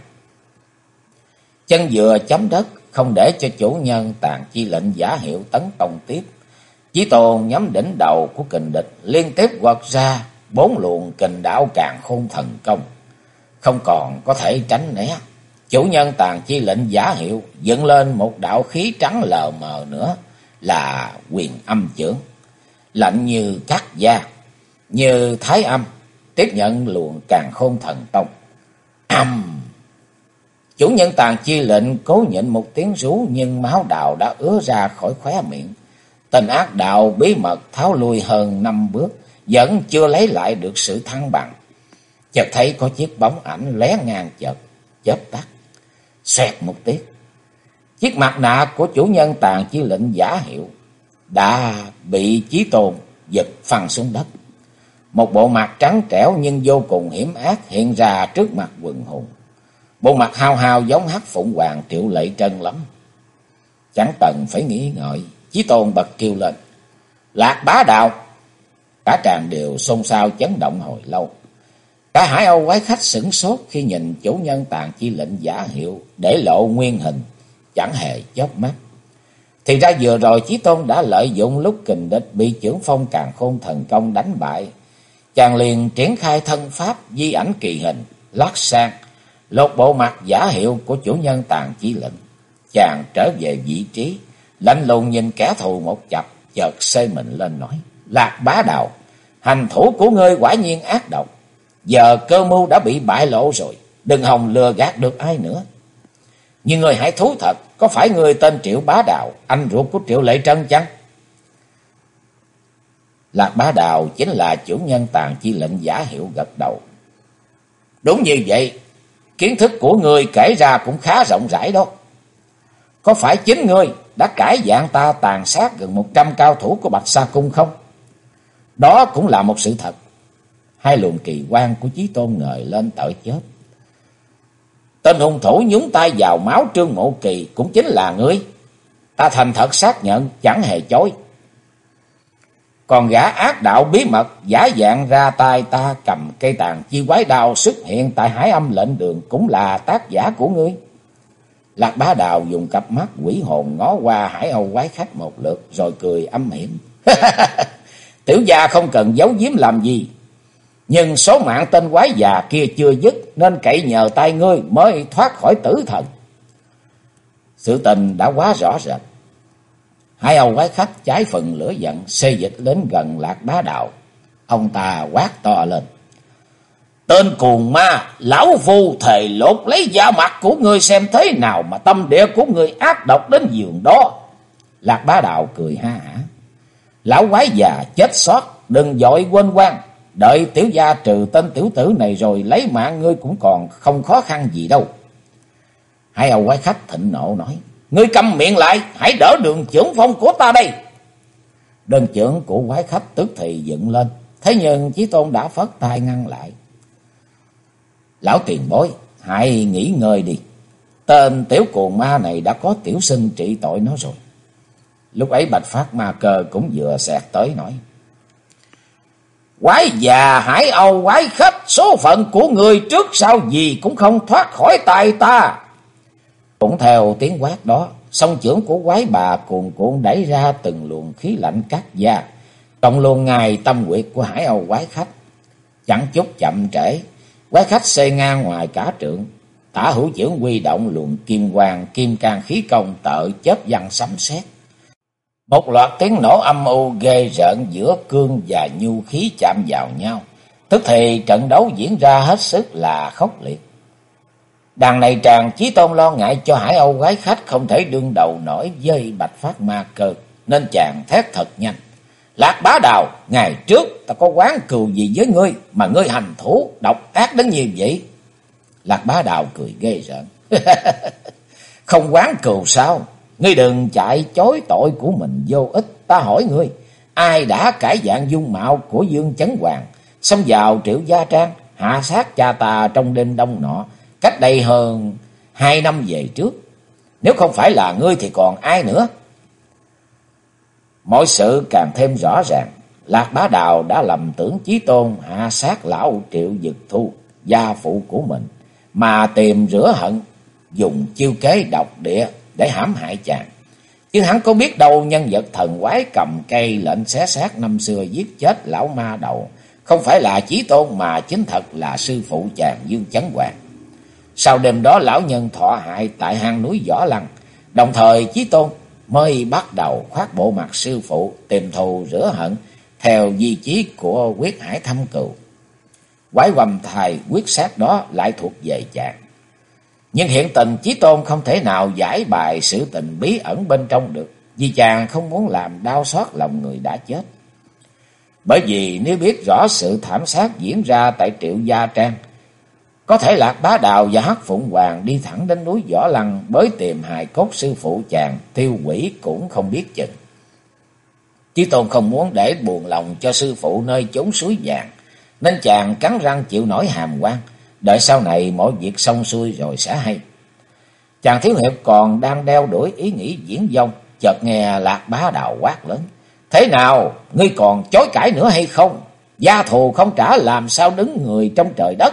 Chân vừa chấm đất, không để cho chủ nhân Tàn Chi lệnh giả hiệu tấn công tiếp. Chí Tôn nhắm đỉnh đầu của kình địch, liên tiếp quật ra 4 luồng kình đạo Càn Khôn thần công, không còn có thể tránh né. Chủ nhân Tàn Chi lệnh giả hiệu dựng lên một đạo khí trắng lờ mờ nữa, là Quyền Âm chưởng, lạnh như cắt da, như thái âm, tiếp nhận luồng Càn Khôn thần công. Chủ nhân Tàn Chi lệnh cố nhịn một tiếng rú, nhưng máu đào đã ứa ra khỏi khóe miệng. Tên ác đạo bí mật tháo lui hơn 5 bước, vẫn chưa lấy lại được sự thăng bằng. Chợt thấy có chiếc bóng ảnh lóe ngang chớp tắt. Xoẹt một tiếng, chiếc mặt nạ của chủ nhân Tàn Chi lệnh giả hiệu đã bị Chí Tôn giật phăng xuống đất. Một bộ mặt trắng trẻo nhưng vô cùng hiểm ác hiện ra trước mặt quần hùng. Bộ mặt hao hao giống Hắc Phụng Hoàng Triệu Lệ Trân lắm. Chẳng cần phải nghĩ ngợi, Chí Tôn bật kêu lên: "Lạc Bá Đạo!" Cả tràng đều xôn xao chấn động hồi lâu. Cả Hải Âu quái khách sửng sốt khi nhìn chủ nhân Tàn Chi lệnh giả hiệu để lộ nguyên hình, chẳng hề chớp mắt. Thì ra vừa rồi Chí Tôn đã lợi dụng lúc kình địch bị chưởng phong Càn Khôn thần công đánh bại, chàng liền triển khai thân pháp di ảnh kỳ hình, lót sang lột bộ mặt giả hiệu của chủ nhân Tàn Chi lệnh. Chàng trở về vị trí, lạnh lùng nhìn kẻ thù một chập, chợt xơi mình lên nói: "Lạc Bá Đạo, hành thủ của ngươi quả nhiên ác độc. Giờ cơ mưu đã bị bại lộ rồi, đừng hòng lừa gạt được ai nữa. Nhưng ngươi hãy thú thật, có phải ngươi tên Triệu Bá Đạo, anh ruột của Triệu Lệ Trân chăng?" Lạc Bá Đạo chính là chủ nhân Tàn Chi lệnh giả hiệu gật đầu. "Đúng như vậy, kiến thức của ngươi kể ra cũng khá rộng rãi đó. Có phải chính ngươi đã cải dạng ta tàn sát gần 100 cao thủ của Bạch Sa Cung không?" Đó cũng là một sự thật. Hai luồng kỳ quang của Chí Tôn ngời lên tở chớp. "Tên hung thủ nhúng tay vào máu Trương Mộ Kỳ cũng chính là ngươi. Ta thành thật xác nhận, chẳng hề chối. Còn gã ác đạo bí mật giả dạng ra tay ta cầm cây Tàn Chi quái đao xuất hiện tại Hải Âm lệnh đường cũng là tác giả của ngươi." Lạc Bá Đạo dùng cặp mắt quỷ hồn ngó qua Hải Âu quái khách một lượt rồi cười âm hiểm. tiểu gia không cần giấu giếm làm gì. Nhưng số mạng tên quái già kia chưa dứt, nên cậy nhờ tay ngươi mới thoát khỏi tử thần. Sự tình đã quá rõ rệt. Hai ông quái khách trái phần lửa giận, xê dịch đến gần Lạc Bá Đạo. Ông ta quát to lên: tên cuồng ma, lão phu thề lột lấy da mặt của ngươi xem thế nào mà tâm địa của ngươi ác độc đến giường đó. Lạc Bá Đạo cười ha hả: lão quái già chết xót, đừng vội quên quan. Đợi tiểu gia trừ tên tiểu tử này rồi lấy mạng ngươi cũng còn không khó khăn gì đâu. Hai ông quái khách thịnh nộ nói: ngươi câm miệng lại, hãy đỡ đường chưởng phong của ta đây. Đơn chưởng của quái khách tức thì dựng lên, thế nhưng Chí Tôn đã phất tay ngăn lại. Lão tiền bối, hãy nghỉ ngơi đi. Tên tiểu cuồng ma này đã có tiểu sinh trị tội nó rồi. Lúc ấy Bạch Phát Ma Cơ cũng vừa xẹt tới nói: quái già Hải Âu quái khách, số phận của người trước sau gì cũng không thoát khỏi tay ta. Cũng theo tiếng quát đó, song chưởng của quái bà cuồn cuộn đẩy ra từng luồng khí lạnh cắt da, cộng luôn ngài tâm huyệt của Hải Âu quái khách. Chẳng chút chậm trễ, quái khách xê ngang ngoài cả trượng, tả hữu chưởng huy động luồng kim quang kim can khí công tợ chớp văng sấm sét. Một loạt tiếng nổ âm u ghê rợn giữa cương và nhu khí chạm vào nhau, tức thì trận đấu diễn ra hết sức là khốc liệt. Đằng này tràng Chí Tôn lo ngại cho Hải Âu quái khách không thể đương đầu nổi với Bạch Phát Ma Cơ, nên chàng thét thật nhanh: Lạc Bá Đào, ngày trước ta có oán cừu gì với ngươi mà ngươi hành thủ độc ác đến như vậy? Lạc Bá Đào cười ghê rợn: không oán cừu sao? Ngươi đừng chạy chối tội của mình vô ích. Ta hỏi ngươi, ai đã cải dạng dung mạo của Dương Chấn Hoàng, xông vào Triệu Gia Trang, hạ sát cha ta trong đêm đông nọ, cách đây hơn 2 năm về trước? Nếu không phải là ngươi thì còn ai nữa? Mọi sự càng thêm rõ ràng. Lạc Bá Đào đã lầm tưởng Chí Tôn hạ sát lão Triệu Dực Thu, gia phụ của mình, mà tìm rửa hận, dùng chiêu kế độc địa để hãm hại chàng. Chứ hắn có biết đâu nhân vật thần quái cầm cây lệnh xé xác năm xưa giết chết lão ma đầu không phải là Chí Tôn, mà chính thật là sư phụ chàng Dương Chấn Hoàng. Sau đêm đó lão nhân thọ hại tại hang núi Võ Lăng, đồng thời Chí Tôn mới bắt đầu khoác bộ mặt sư phụ, tìm thù rửa hận theo di chí của Quyết Hải Thâm Cừu. Quái quầm thai quyết sát đó lại thuộc về chàng. Nhưng hiện tình Chí Tôn không thể nào giải bài sự tình bí ẩn bên trong được, vì chàng không muốn làm đau xót lòng người đã chết. Bởi vì nếu biết rõ sự thảm sát diễn ra tại Triệu Gia Trang, có thể Lạc Bá Đào và Hắc Phụng Hoàng đi thẳng đến núi Võ Lăng bới tìm hài cốt sư phụ chàng tiêu hủy cũng không biết chừng. Chí Tôn không muốn để buồn lòng cho sư phụ nơi chốn suối vàng, nên chàng cắn răng chịu nổi hàm quan, đợi sau này mọi việc xong xuôi rồi sẽ hay. Chàng thiếu hiệp còn đang đeo đuổi ý nghĩ viển vông, chợt nghe Lạc Bá Đào quát lớn: thế nào, ngươi còn chối cãi nữa hay không? Gia thù không trả làm sao đứng người trong trời đất?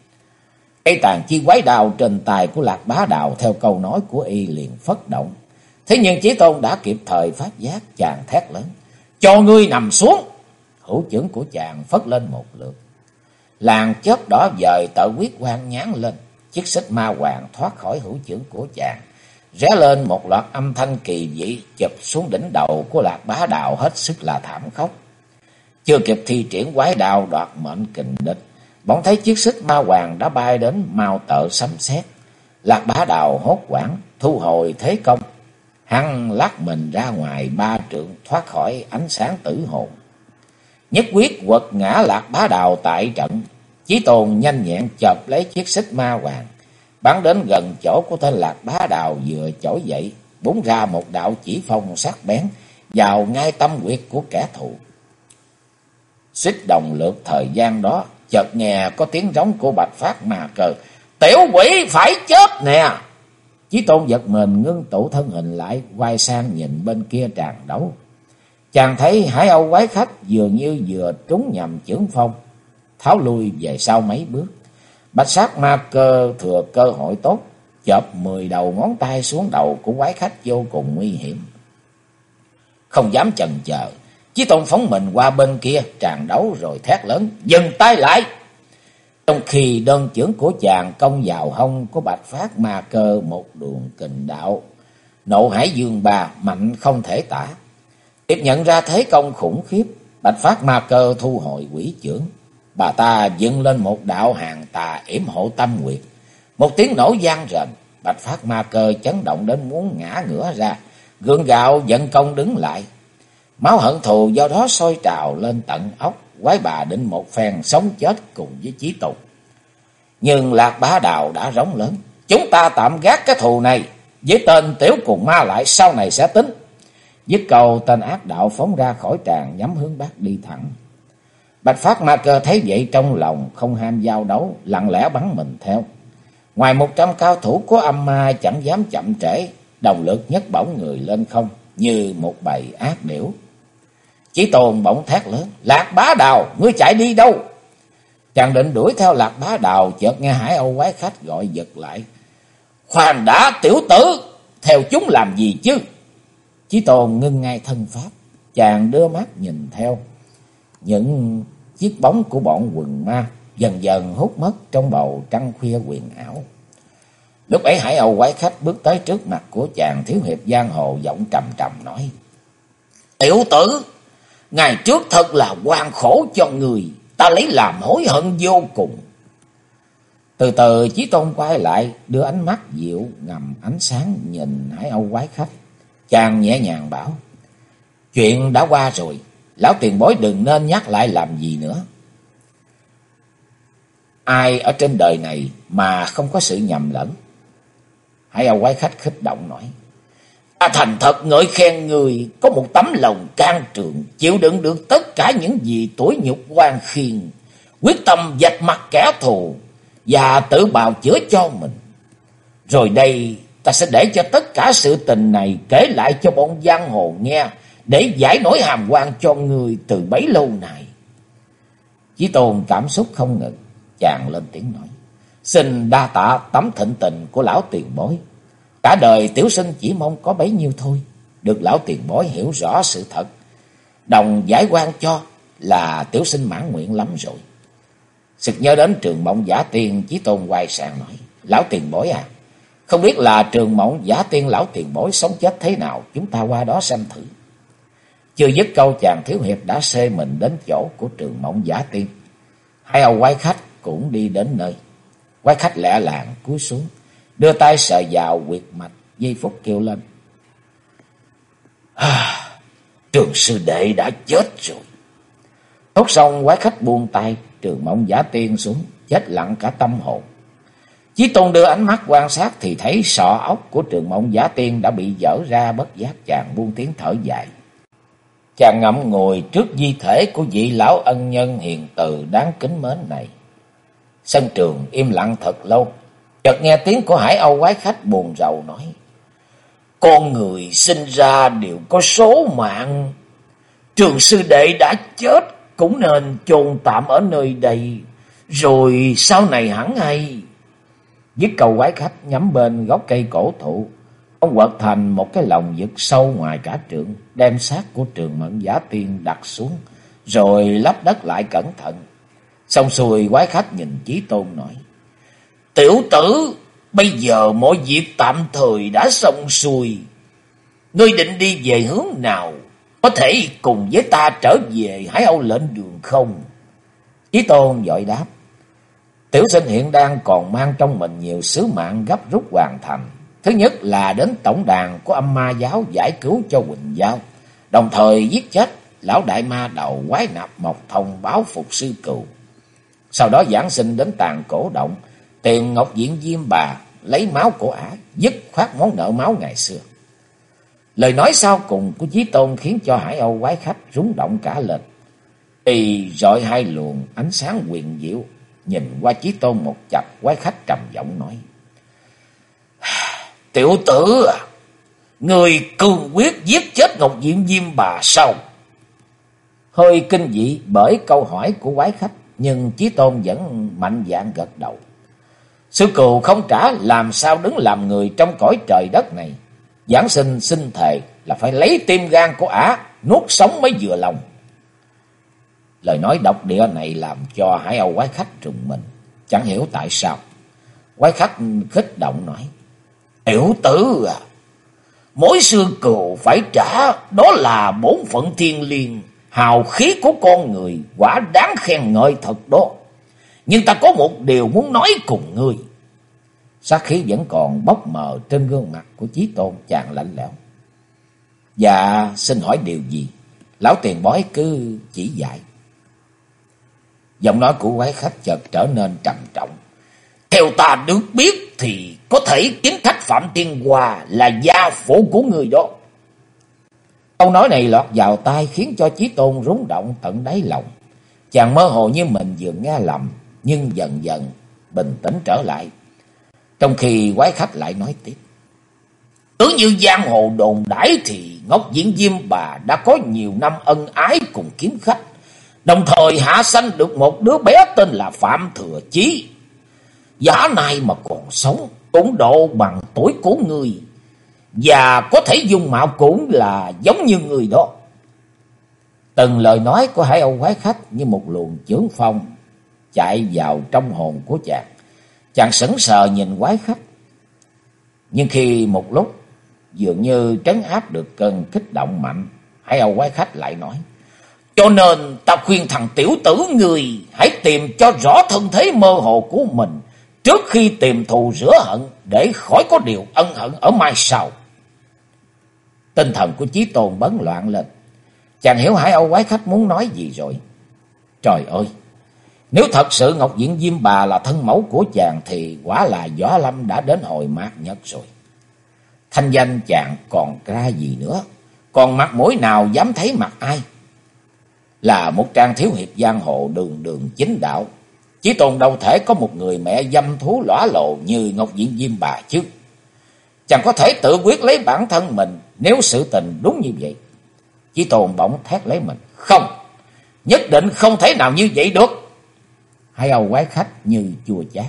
Cây tàn chi quái đào trên tay của Lạc Bá Đào theo câu nói của y liền phất động. Thế nhưng Chí Tôn đã kịp thời phát giác, chàng thét lớn: cho ngươi nằm xuống! Hữu chưởng của chàng phất lên một lượt, làn chớp đỏ dời tự quyết quang nhán lên, chiếc xích ma hoàng thoát khỏi hữu chưởng của chàng, ré lên một loạt âm thanh kỳ dị chụp xuống đỉnh đầu của Lạc Bá Đào hết sức là thảm khốc. Chưa kịp thi triển quái đao đoạt mệnh kình địch, bỗng thấy chiếc xích ma hoàng đã bay đến mau tợ sấm sét. Lạc Bá Đào hốt hoảng thu hồi thế công, hắn lắc mình ra ngoài 3 trượng thoát khỏi ánh sáng tử hồn. Nhất quyết quật ngã Lạc Bá Đào tại trận. Chí Tôn nhanh nhẹn chộp lấy chiếc xích ma hoàng, bắn đến gần chỗ của tên Lạc Bá Đào vừa trỗi dậy, búng ra một đạo chỉ phong sắc bén vào ngay tâm huyệt của kẻ thù. Xích đồng lượt thời gian đó, chợt nghe có tiếng rống của Bạch Phát Ma Cơ: tiểu quỷ phải chết nè! Chí Tôn giật mình ngưng tụ thân hình lại, quay sang nhìn bên kia tràn đấu. Chàng thấy Hải Âu quái khách dường như vừa trúng nhầm chưởng phong, tháo lui về sau mấy bước. Bạch Sát Ma Cơ thừa cơ hội tốt, chộp 10 đầu ngón tay xuống đầu của quái khách vô cùng nguy hiểm. Không dám chần chờ, Chí Tôn phóng mình qua bên kia tràn đấu rồi thét lớn: "Dừng tay lại!" Trong khi đơn chưởng của chàng công vào hông của Bạch Phát Ma Cơ một luồng kình đạo Nộ Hải Dương Ba mạnh không thể tả. Tiếp nhận ra thế công khủng khiếp, Bạch Phát Ma Cơ thu hồi quỷ chưởng. Bà ta dựng lên một đạo hàng tà yểm hộ tâm nguyệt. Một tiếng nổ vang rền, Bạch Phát Ma Cơ chấn động đến muốn ngã ngửa ra, gượng gạo giận công đứng lại. Máu hận thù do đó sôi trào lên tận óc, quái bà định một phen sống chết cùng với Chí Tôn. Nhưng Lạc Bá Đào đã rống lớn: "Chúng ta tạm gác cái thù này, với tên tiểu cùng ma lại sau này sẽ tính." Dứt câu, tên ác đạo phóng ra khỏi tràng nhắm hướng bắc đi thẳng. Bạch Phát Ma Cơ thấy vậy trong lòng không ham giao đấu, lặng lẽ bắn mình theo. Ngoài 100 cao thủ của âm ma chẳng dám chậm trễ, đồng lực nhấc bổng người lên không như một bầy ác điểu. Chí Tôn bỗng thét lớn: "Lạc Bá Đào, ngươi chạy đi đâu?" Chàng định đuổi theo Lạc Bá Đào, chợt nghe Hải Âu quái khách gọi giật lại: "Khoan đã tiểu tử, theo chúng làm gì chứ?" Chí Tôn ngưng ngay thân pháp, chàng đưa mắt nhìn theo. Những chiếc bóng của bọn quần ma dần dần hút mất trong bầu trăng khuya huyền ảo. Lúc ấy Hải Âu quái khách bước tới trước mặt của chàng thiếu hiệp giang hồ, giọng trầm trầm nói: "Tiểu tử, ngày trước thật là oan khổ cho người, ta lấy làm hối hận vô cùng." Từ từ Chí Tôn quay lại, đưa ánh mắt dịu ngầm ánh sáng nhìn Hải Âu quái khách. Chàng nhẹ nhàng bảo: "Chuyện đã qua rồi, lão tiền bối đừng nên nhắc lại làm gì nữa. Ai ở trên đời này mà không có sự nhầm lẫn?" Hải Âu quái khách khích động nói: "Ta thành thật ngợi khen người có một tấm lòng can trường, chịu đựng được tất cả những gì tủi nhục oan khiên, quyết tâm vạch mặt kẻ thù và tự bào chữa cho mình. Rồi đây ta sẽ để cho tất cả sự tình này kể lại cho bọn giang hồ nghe, để giải nỗi hàm oan cho người từ bấy lâu nay." Chí Tôn cảm xúc không ngừng, chàng lên tiếng nói: "Xin đa tạ tấm thịnh tình của lão tiền bối. Cả đời tiểu sinh chỉ mong có bấy nhiêu thôi, được lão tiền bối hiểu rõ sự thật, đồng giải oan cho là tiểu sinh mãn nguyện lắm rồi." Sực nhớ đến Trường Mộng Giả Tiên, Chí Tôn quay sang nói: "Lão tiền bối à, không biết là Trường Mộng Giả Tiên lão tiền bối sống chết thế nào, chúng ta qua đó xem thử." Chưa dứt câu, chàng thiếu hiệp đã xê mình đến chỗ của Trường Mộng Giả Tiên. Hai ông quái khách cũng đi đến nơi. Quái khách lẹ làng cúi xuống, đưa tay sờ vào huyệt mạch, giây phút kêu lên: "Trường sư đệ đã chết rồi." Thốt xong, quái khách buông tay, Trường Mộng Giả Tiên xuống, chết lặng cả tâm hồn. Chí Tôn đưa ánh mắt quan sát thì thấy sọ ốc của Trường Mộng Giả Tiên đã bị dở ra, bất giác chàng buông tiếng thở dài. Chàng ngậm ngùi trước di thể của vị lão ân nhân hiền từ đáng kính mến này. Sân trường im lặng thật lâu, chợt nghe tiếng của Hải Âu quái khách buồn rầu nói: "Con người sinh ra đều có số mạng. Trường sư đệ đã chết, cũng nên chôn tạm ở nơi đây, rồi sau này hẳn hay." Dứt câu, quái khách nhắm bên gốc cây cổ thụ, ông quật thành một cái lồng vực sâu ngoài cả trượng, đem xác của Trường Mộng Giả Tiên đặt xuống, rồi lấp đất lại cẩn thận. Xong xuôi, quái khách nhìn Chí Tôn nói: "Tiểu tử, bây giờ mọi việc tạm thời đã xong xuôi, ngươi định đi về hướng nào? Có thể cùng với ta trở về Hải Âu lệnh đường không?" Chí Tôn vội đáp: "Tiểu sinh hiện đang còn mang trong mình nhiều sứ mạng gấp rút hoàn thành. Thứ nhất là đến tổng đàn của âm ma giáo giải cứu cho Quỳnh Giao, đồng thời giết chết lão đại ma đầu quái nạp Mộc Thông báo phục sư cừu. Sau đó giảng sinh đến Tàn Cổ Động, tìm Ngọc Diện Diêm Bà lấy máu của ả, dứt khoát món nợ máu ngày xưa." Lời nói sau cùng của Chí Tôn khiến cho Hải Âu quái khách rúng động cả lên. Y rọi hai luồng ánh sáng huyền diệu, nhìn qua Chí Tôn một chập, quái khách trầm giọng nói: "Tiểu tử à, người cương quyết giết chết Ngọc Diện Diêm Bà sao?" Hơi kinh dị bởi câu hỏi của quái khách, nhưng Chí Tôn vẫn mạnh dạn gật đầu. Sư cừu không trả, làm sao đứng làm người trong cõi trời đất này. Giảng sinh xin thề là phải lấy tim gan của ả, nuốt sống mới vừa lòng. Lời nói độc địa này làm cho Hải Âu quái khách rùng mình, chẳng hiểu tại sao. Quái khách kích động nói: "Tiểu tử à, mỗi xương cừu phải trả, đó là bổn phận thiêng liêng, hào khí của con người, quả đáng khen ngợi thật đó. Nhưng ta có một điều muốn nói cùng ngươi." Sát khí vẫn còn bốc mờ trên gương mặt của Chí Tôn. Chàng lạnh lẽo: "Dạ, xin hỏi điều gì?" Lão tiền bối cứ chỉ dạy. Giọng nói của quái khách chợt trở nên trầm trọng: "Theo ta được biết thì có thể chính khách Phạm Thiên Hoa là gia phụ của người đó." Câu nói này lọt vào tai khiến cho Chí Tôn rúng động tận đáy lòng. Chàng mơ hồ như mình vừa nghe lầm, nhưng dần dần bình tĩnh trở lại. Trong khi quái khách lại nói tiếp: "Tưởng như giang hồ đồn đãi thì Ngọc Diễn Diêm Bà đã có nhiều năm ân ái cùng kiếm khách, đồng thời hạ sanh được một đứa bé tên là Phạm Thừa Chí. Giả này mà còn sống cũng độ bằng tuổi của người, và có thể dung mạo cũng là giống như người đó." Từng lời nói của Hải Âu quái khách như một luồng chưởng phong chạy vào trong hồn của chàng. Chàng sững sờ nhìn quái khách, nhưng khi một lúc dường như trấn áp được cơn kích động mạnh, Hải Âu quái khách lại nói: "Cho nên ta khuyên thằng tiểu tử người hãy tìm cho rõ thân thế mơ hồ của mình trước khi tìm thù rửa hận, để khỏi có điều ân hận ở mai sau." Tinh thần của Chí Tôn bấn loạn lên. Chàng hiểu Hải Âu quái khách muốn nói gì rồi. Trời ơi! Nếu thật sự Ngọc Diễn Diêm Bà là thân mẫu của chàng thì quả là Võ Lâm đã đến hồi mạt nhất rồi. Thanh danh chàng còn ra gì nữa, còn mặt mũi nào dám thấy mặt ai. Là một trang thiếu hiệp giang hồ đường đường chính đạo, Chí Tôn đâu thể có một người mẹ dâm thú lõa lộ như Ngọc Diễn Diêm Bà chứ. Chàng có thể tự quyết lấy bản thân mình nếu sự tình đúng như vậy. Chí Tôn bỗng thét lấy mình: "Không, nhất định không thể nào như vậy được." Hải Âu quái khách như chua chát: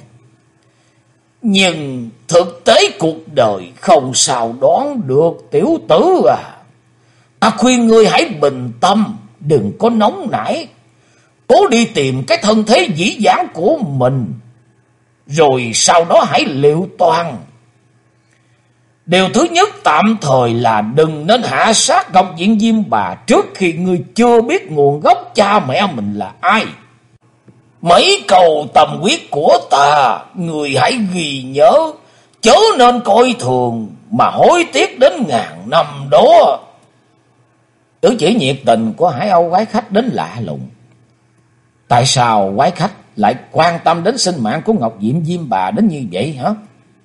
"Nhưng thực tế cuộc đời không sao đoán được tiểu tử à. Ta khuyên ngươi hãy bình tâm, đừng có nóng nảy, cố đi tìm cái thân thế dĩ dãn của mình, rồi sau đó hãy liệu toan. Điều thứ nhất tạm thời là đừng nên hạ sát Ngọc Diễn Diêm Bà trước khi ngươi chưa biết nguồn gốc cha mẹ mình là ai. Mấy câu tâm quyết của ta, người hãy ghi nhớ, chớ nên coi thường mà hối tiếc đến ngàn năm đó." Cử chỉ nhiệt tình của Hải Âu quái khách đến lạ lùng. Tại sao quái khách lại quan tâm đến sinh mạng của Ngọc Diễm Diêm Bà đến như vậy hả?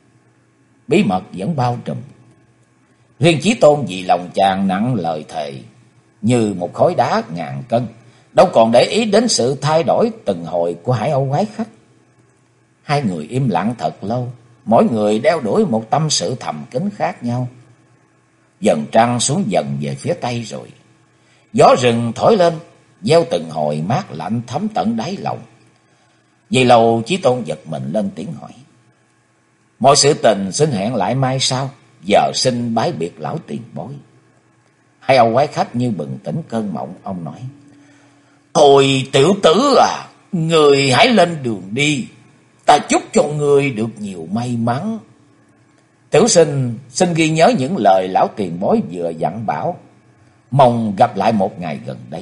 Bí mật vẫn bao trùm. Riêng Chí Tôn vì lòng chàng nặng lời thề như một khối đá ngàn cân, đâu còn để ý đến sự thay đổi từng hồi của Hải Âu quái khách. Hai người im lặng thật lâu, mỗi người đeo đuổi một tâm sự thầm kín khác nhau. Dần trăng xuống dần về phía tây rồi. Gió rừng thổi lên, gieo từng hồi mát lạnh thấm tận đáy lòng. Vì lâu Chí Tôn giật mình lên tiếng hỏi: "Mọi sự tình xin hẹn lại mai sau, giờ xin bái biệt lão tiền bối." Hải Âu quái khách như bừng tỉnh cơn mộng, ông nói: "Thôi tiểu tử à, người hãy lên đường đi, ta chúc cho người được nhiều may mắn." Tiểu sinh xin ghi nhớ những lời lão tiền bối vừa dặn bảo, mong gặp lại một ngày gần đây.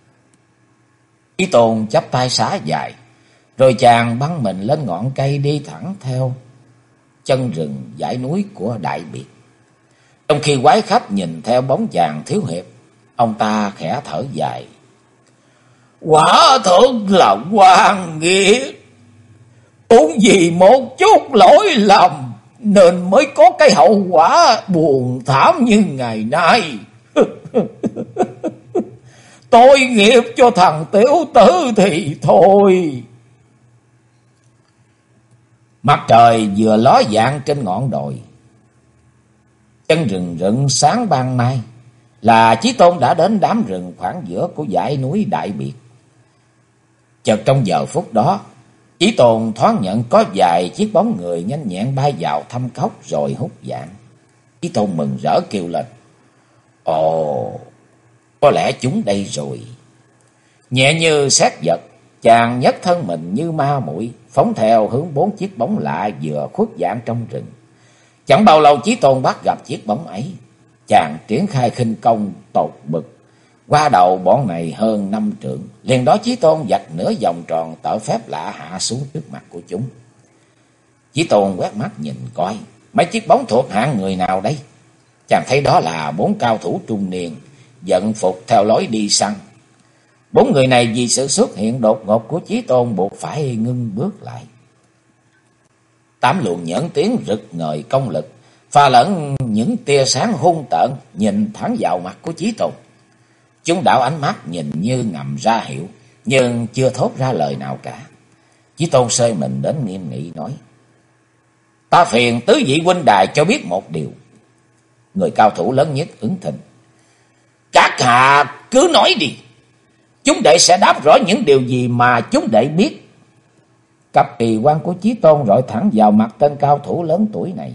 Chí Tôn chắp tay xá dài, rồi chàng bắn mình lên ngọn cây đi thẳng theo chân rừng dãy núi của Đại Biệt. Trong khi quái khách nhìn theo bóng chàng thiếu hiệp, ông ta khẽ thở dài: "Quả thật là oan nghiệt, cũng vì một chút lỗi lầm nên mới có cái hậu quả buồn thảm như ngày nay. Tội nghiệp cho thằng tiểu tử thì thôi." Mặt trời vừa ló dạng trên ngọn đồi, chân rừng rừng sáng ban mai, là Chí Tôn đã đến đám rừng khoảng giữa của dãy núi Đại Biệt. Chợt trong giờ phút đó, Chí Tôn thoáng nhận có vài chiếc bóng người nhanh nhẹn bay vào thăm cốc rồi hút dạng. Chí Tôn mừng rỡ kêu lên: "Ồ, có lẽ chúng đây rồi. Nhẹ như sét giật, chàng nhấc thân mình như ma muội phóng theo hướng 4 chiếc bóng lạ vừa khuất dạng trong rừng. Chẳng bao lâu Chí Tôn bắt gặp chiếc bóng ấy, chàng triển khai khinh công tột bực, qua đầu bọn này hơn 5 trượng. Liền đó Chí Tôn vạch nửa vòng tròn tở phép lạ hạ xuống trước mặt của chúng. Chí Tôn quét mắt nhìn coi, mấy chiếc bóng thuộc hạng người nào đây? Chàng thấy đó là 4 cao thủ trung niên, vận phục theo lối đi săn. 4 người này vì sự xuất hiện đột ngột của Chí Tôn buộc phải ngưng bước lại. 8 luồng nhẫn tiếng rực ngời công lực, pha lẫn những tia sáng hung tợn nhìn thẳng vào mặt của Chí Tôn. Chúng đảo ánh mắt nhìn như ngầm ra hiệu, nhưng chưa thốt ra lời nào cả. Chí Tôn sơi mình đến nghiêm nghị nói: "Ta phiền tứ vị huynh đài cho biết một điều." Người cao thủ lớn nhất ứng thịnh: "Các hạ cứ nói đi, chúng đệ sẽ đáp rõ những điều gì mà chúng đệ biết." Cặp kỳ quan của Chí Tôn rọi thẳng vào mặt tên cao thủ lớn tuổi này.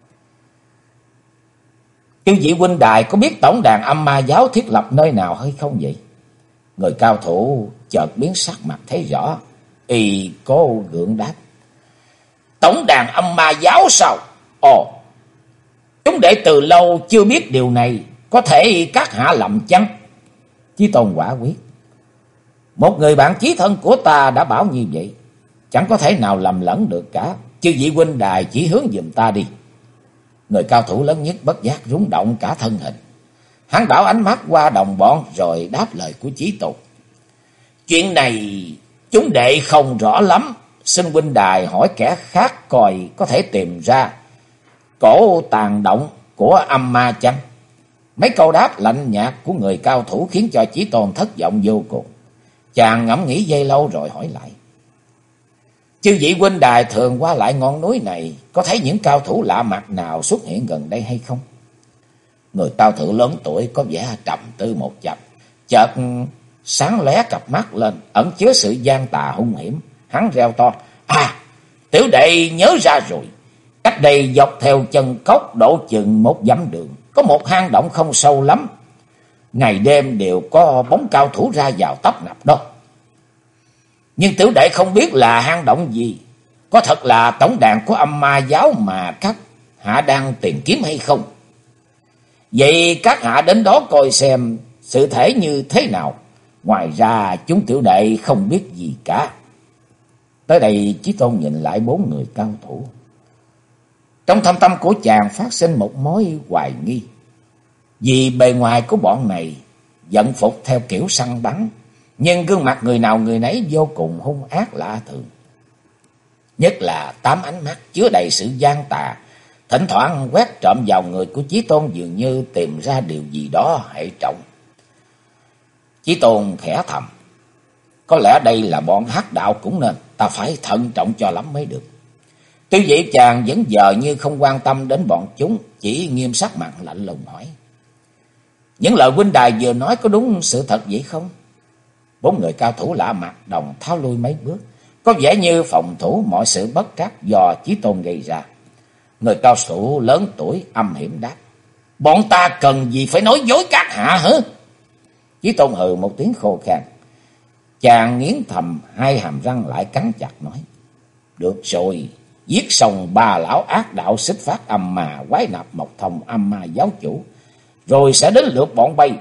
"Chư vị huynh đài có biết tổng đàn âm ma giáo thiết lập nơi nào hay không vậy?" Người cao thủ chợt biến sắc mặt thấy rõ, y cố gượng đáp: "Tổng đàn âm ma giáo sao? Ồ, chúng đệ từ lâu chưa biết điều này, có thể các hạ lầm chăng?" Chí Tôn quả quyết: "Một người bạn chí thân của ta đã bảo như vậy, chẳng có thể nào lầm lẫn được cả. Chư vị huynh đài chỉ hướng giùm ta đi." Người cao thủ lớn nhất bất giác rung động cả thân hình. Hắn đảo ánh mắt qua đồng bọn rồi đáp lời của Chí Tôn: "Chuyện này chúng đệ không rõ lắm, xin huynh đài hỏi kẻ khác coi có thể tìm ra cổ tàng động của âm ma chăng?" Mấy câu đáp lạnh nhạt của người cao thủ khiến cho Chí Tôn thất vọng vô cùng. Chàng ngẫm nghĩ giây lâu rồi hỏi lại: "Chư vị huynh đài thường qua lại ngọn núi này, có thấy những cao thủ lạ mặt nào xuất hiện gần đây hay không?" Người cao thủ lớn tuổi có vẻ trầm tư một chập, chợt sáng lóe cặp mắt lên, ẩn chứa sự gian tà hung hiểm. Hắn reo to: "À, tiểu đệ nhớ ra rồi. Cách đây dọc theo chân cốc độ chừng 1 dặm đường, có một hang động không sâu lắm. Ngày đêm đều có bóng cao thủ ra vào tấp nập đó. Nhưng tiểu đệ không biết là hang động gì, có thật là tổng đàn của âm ma giáo mà các hạ đang tìm kiếm hay không? Vậy các hạ đến đó coi xem sự thể như thế nào. Ngoài ra chúng tiểu đệ không biết gì cả." Tới đây Chí Tôn nhìn lại 4 người cao thủ. Trong thâm tâm của chàng phát sinh một mối hoài nghi. Vì bề ngoài của bọn này vận phục theo kiểu săn bắn, nhưng gương mặt người nào người nấy vô cùng hung ác lạ thường. Nhất là 8 ánh mắt chứa đầy sự gian tà, thỉnh thoảng quét trộm vào người của Chí Tôn, dường như tìm ra điều gì đó hệ trọng. Chí Tôn khẽ thầm: "Có lẽ đây là bọn hắc đạo cũng nên, ta phải thận trọng cho lắm mới được." Tuy vậy chàng vẫn giờ như không quan tâm đến bọn chúng, chỉ nghiêm sắc mặt lạnh lùng hỏi: "Những lời huynh đài vừa nói có đúng sự thật vậy không?" 4 người cao thủ lạ mặt đồng tháo lui mấy bước, có vẻ như phòng thủ mọi sự bất trắc do Chí Tôn gây ra. Người cao thủ lớn tuổi âm hiểm đáp: "Bọn ta cần gì phải nói dối các hạ hả?" Chí Tôn hừ một tiếng khô khan. Chàng nghiến thầm 2 hàm răng lại cắn chặt nói: "Được rồi, giết xong 3 lão ác đạo xích phát âm mà quái nạp Mộc Thông âm ma giáo chủ, rồi sẽ đến lượt bọn bay."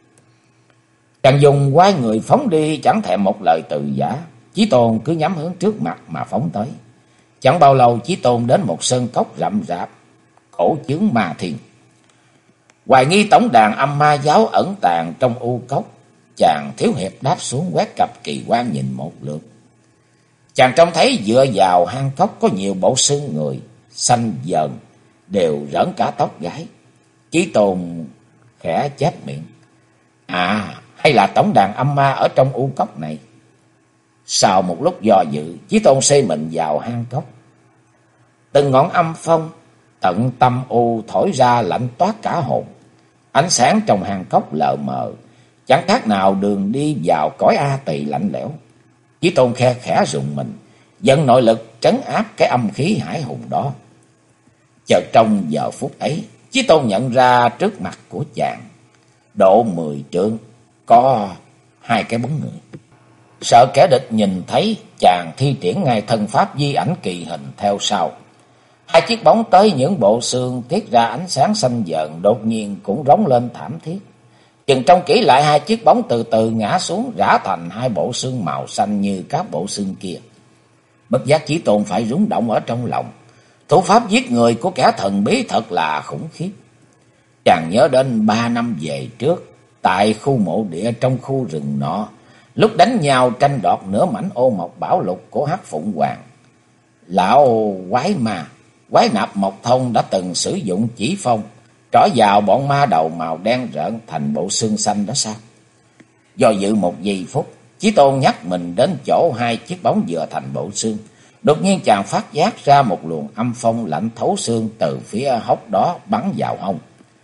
Chàng dùng quái người phóng đi, chẳng thèm một lời từ giả. Chí Tôn cứ nhắm hướng trước mặt mà phóng tới. Chẳng bao lâu Chí Tôn đến một sơn cốc rậm rạp, cổ chướng ma thiên. Hoài nghi tổng đàn âm ma giáo ẩn tàng trong u cốc. Chàng thiếu hiệp đáp xuống quét cặp kỳ quan nhìn một lượt. Chàng trông thấy dựa vào hang cốc có nhiều bộ xương người xanh dờn, đều rỡn cả tóc gái. Chí Tôn khẽ chép miệng: "À, hay là tổng đàn âm ma ở trong u cốc này?" Sau một lúc do dự, Chí Tôn xây mình vào hang cốc. Từng ngọn âm phong tận tâm u thổi ra lạnh toát cả hồn. Ánh sáng trong hang cốc lờ mờ, chẳng khác nào đường đi vào cõi A Tỳ lạnh lẽo. Chí Tôn khe khẽ rùng mình, dẫn nội lực trấn áp cái âm khí hải hùng đó. Chợt trong giờ phút ấy, Chí Tôn nhận ra trước mặt của chàng độ 10 trượng có hai cái bóng người. Sợ kẻ địch nhìn thấy, chàng thi triển ngay thân pháp di ảnh kỳ hình theo sau. Hai chiếc bóng tới những bộ xương tiết ra ánh sáng xanh dợn, đột nhiên cũng rống lên thảm thiết. Chừng trông kỹ lại, hai chiếc bóng từ từ ngã xuống, rã thành hai bộ xương màu xanh như các bộ xương kia. Bất giác Chí Tôn phải rúng động ở trong lòng. Thủ pháp giết người của kẻ thần bí thật là khủng khiếp. Chàng nhớ đến 3 năm về trước, tại khu mộ địa trong khu rừng nọ, lúc đánh nhau tranh đoạt nửa mảnh ô mộc bảo lục của Hắc Phụng Hoàng, lão quái nạp Mộc Thông đã từng sử dụng chỉ phong trỏ vào bọn ma đầu màu đen rợn thành bộ xương xanh đó sao? Do dự một giây phút, Chí Tôn nhắc mình đến chỗ hai chiếc bóng vừa thành bộ xương. Đột nhiên chàng phát giác ra một luồng âm phong lạnh thấu xương từ phía hốc đó bắn vào hông.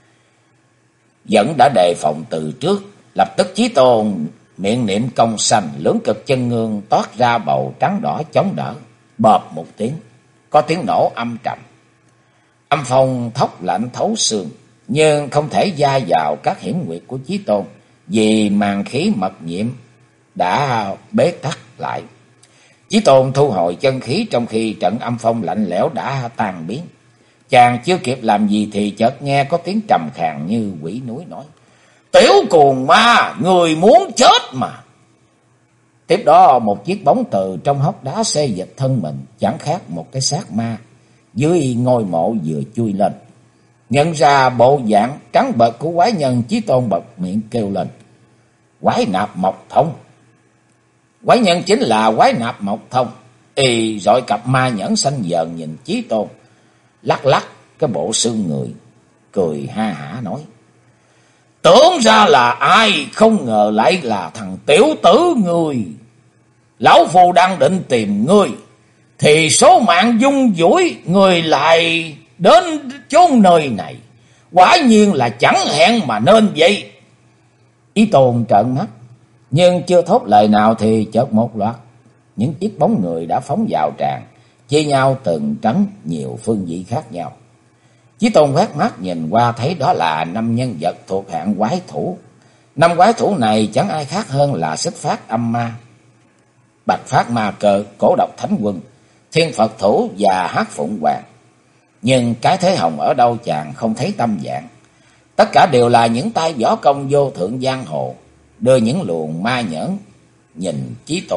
Vẫn đã đề phòng từ trước, lập tức Chí Tôn miệng niệm công sanh, lưỡng cực chân ngương toát ra bầu trắng đỏ chống đỡ. Bợp một tiếng, có tiếng nổ âm trầm. Âm phong thốc lạnh thấu xương, nhưng không thể gia vào các hiểm nguyệt của Chí Tôn, vì màn khí mật nhiệm đã bế tắc lại. Chí Tôn thu hồi chân khí trong khi trận âm phong lạnh lẽo đã tan biến. Chàng chưa kịp làm gì thì chợt nghe có tiếng trầm khàn như quỷ núi nói: "Tiểu cuồng ma, người muốn chết mà!" Tiếp đó một chiếc bóng từ trong hốc đá xê dịch thân mình, chẳng khác một cái xác ma dưới ngôi mộ vừa chui lên. Nhận ra bộ dạng trắng bệch của quái nhân, Chí Tôn bật miệng kêu lên: "Quái nạp Mộc Thông!" Quái nhân chính là quái nạp Mộc Thông. Y dội cặp ma nhẫn xanh dờn nhìn Chí Tôn, lắc lắc cái bộ xương người, cười ha hả nói: "Tưởng ra là ai, không ngờ lại là thằng tiểu tử ngươi. Lão phu đang định tìm ngươi, thì số mạng dung dũi người lại đến chốn nơi này. Quả nhiên là chẳng hẹn mà nên vậy." Chí Tôn trợn mắt, nhưng chưa thốt lời nào thì chợt một loạt những chiếc bóng người đã phóng vào tràng, chia nhau từng trấn nhiều phương vị khác nhau. Chí Tôn quét mắt nhìn qua thấy đó là 5 nhân vật thuộc hạng quái thủ. 5 quái thủ này chẳng ai khác hơn là Xích Phát Âm Ma, Bạch Phát Ma Cơ, Cổ Độc Thánh Quân, Thiên Phật Thủ và Hắc Phụng Hoàng. Nhưng cái thế hồng ở đâu chàng không thấy tâm dạng. Tất cả đều là những tay võ công vô thượng giang hồ, đưa những luồng ma nhẫn nhìn Chí Tôn.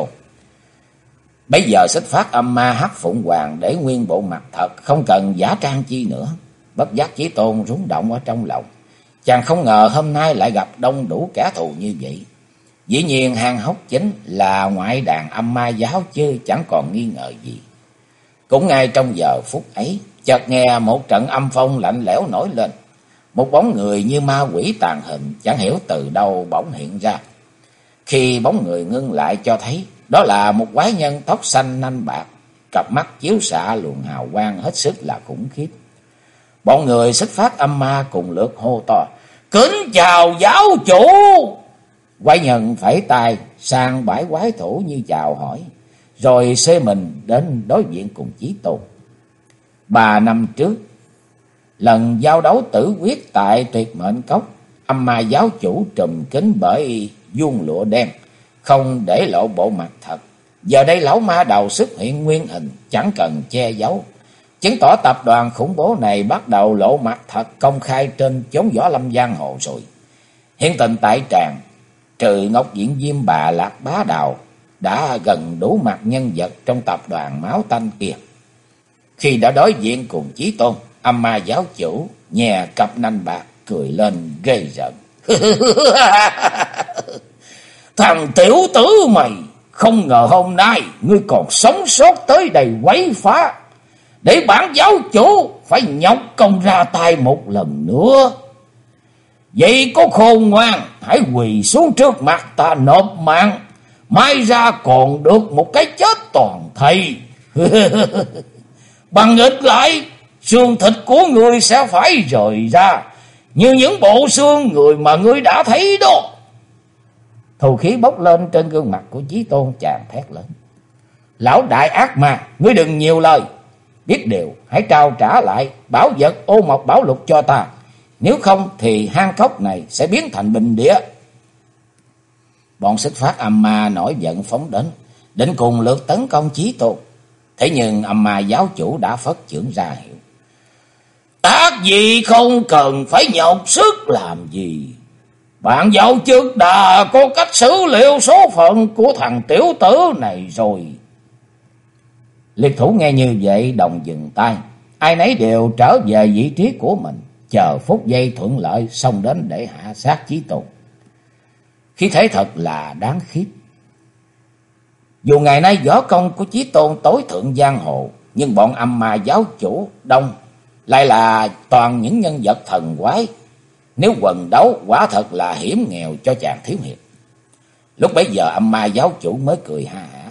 Bây giờ Xích Phát Âm Ma, Hắc Phụng Hoàng để nguyên bộ mặt thật, không cần giả trang chi nữa. Bất giác Chí Tôn rúng động ở trong lòng. Chàng không ngờ hôm nay lại gặp đông đủ kẻ thù như vậy. Dĩ nhiên hang hốc chính là ngoại đàn âm ma giáo chứ chẳng còn nghi ngờ gì. Cũng ngay trong giờ phút ấy, chợt nghe một trận âm phong lạnh lẽo nổi lên. Một bóng người như ma quỷ tàn hình chẳng hiểu từ đâu bỗng hiện ra. Khi bóng người ngưng lại cho thấy đó là một quái nhân tóc xanh nanh bạc, cặp mắt chiếu xạ luồng hào quang hết sức là khủng khiếp. Bọn người Xích Phát Âm Ma cùng lượt hô to: "Kính chào giáo chủ!" Quái nhân phẩy tay sang bãi quái thủ như chào hỏi, rồi xê mình đến đối diện cùng Chí Tôn. 3 năm trước, lần giao đấu tử quyết tại Tuyệt Mệnh Cốc, Âm Ma giáo chủ trùm kín bởi vuông lụa đen, không để lộ bộ mặt thật. Giờ đây lão ma đầu xuất hiện nguyên hình, chẳng cần che giấu, chứng tỏ tập đoàn khủng bố này bắt đầu lộ mặt thật công khai trên chốn võ lâm giang hồ rồi. Hiện tình tại tràng, trừ Ngọc Diễn Diêm Bà Lạc Bá Đào, đã gần đủ mặt nhân vật trong tập đoàn máu tanh kia. Khi đã đối diện cùng Chí Tôn, Âm Ma giáo chủ nhè cặp nanh bạc cười lên ghê rợn: "Thằng tiểu tử mày, không ngờ hôm nay ngươi còn sống sót tới đây quấy phá, để bản giáo chủ phải nhọc công ra tay một lần nữa. Vậy có khôn ngoan, hãy quỳ xuống trước mặt ta nộp mạng, mai ra còn được một cái chết toàn thây. Bằng nghịch lại, xương thịt của ngươi sẽ phải rời ra, như những bộ xương người mà ngươi đã thấy đó." Thù khí bốc lên trên gương mặt của Chí Tôn, chàng thét lớn: "Lão đại ác ma, ngươi đừng nhiều lời. Biết điều, hãy trao trả lại bảo vật ô mộc bảo lục cho ta. Nếu không thì hang cốc này sẽ biến thành bình địa." Bọn Xích Phát Âm Ma nổi giận phóng đến, định cùng lượt tấn công Chí Tôn. Thế nhưng Âm Ma giáo chủ đã phất chưởng ra hiệu: "Tác gì không cần phải nhọc sức làm gì. Bạn dạo trước đã có cách xử liệu số phận của thằng tiểu tử này rồi." Liệt thủ nghe như vậy đồng dừng tay, ai nấy đều trở về vị trí của mình, chờ phút giây thuận lợi xông đến để hạ sát Chí Tôn. Khí thế thật là đáng khiếp. Dù ngày nay võ công của Chí Tôn tối thượng giang hồ, nhưng bọn Âm Ma giáo chủ đông lại là toàn những nhân vật thần quái. Nếu quần đấu quả thật là hiểm nghèo cho chàng thiếu hiệp. Lúc bấy giờ Âm Ma giáo chủ mới cười ha hả: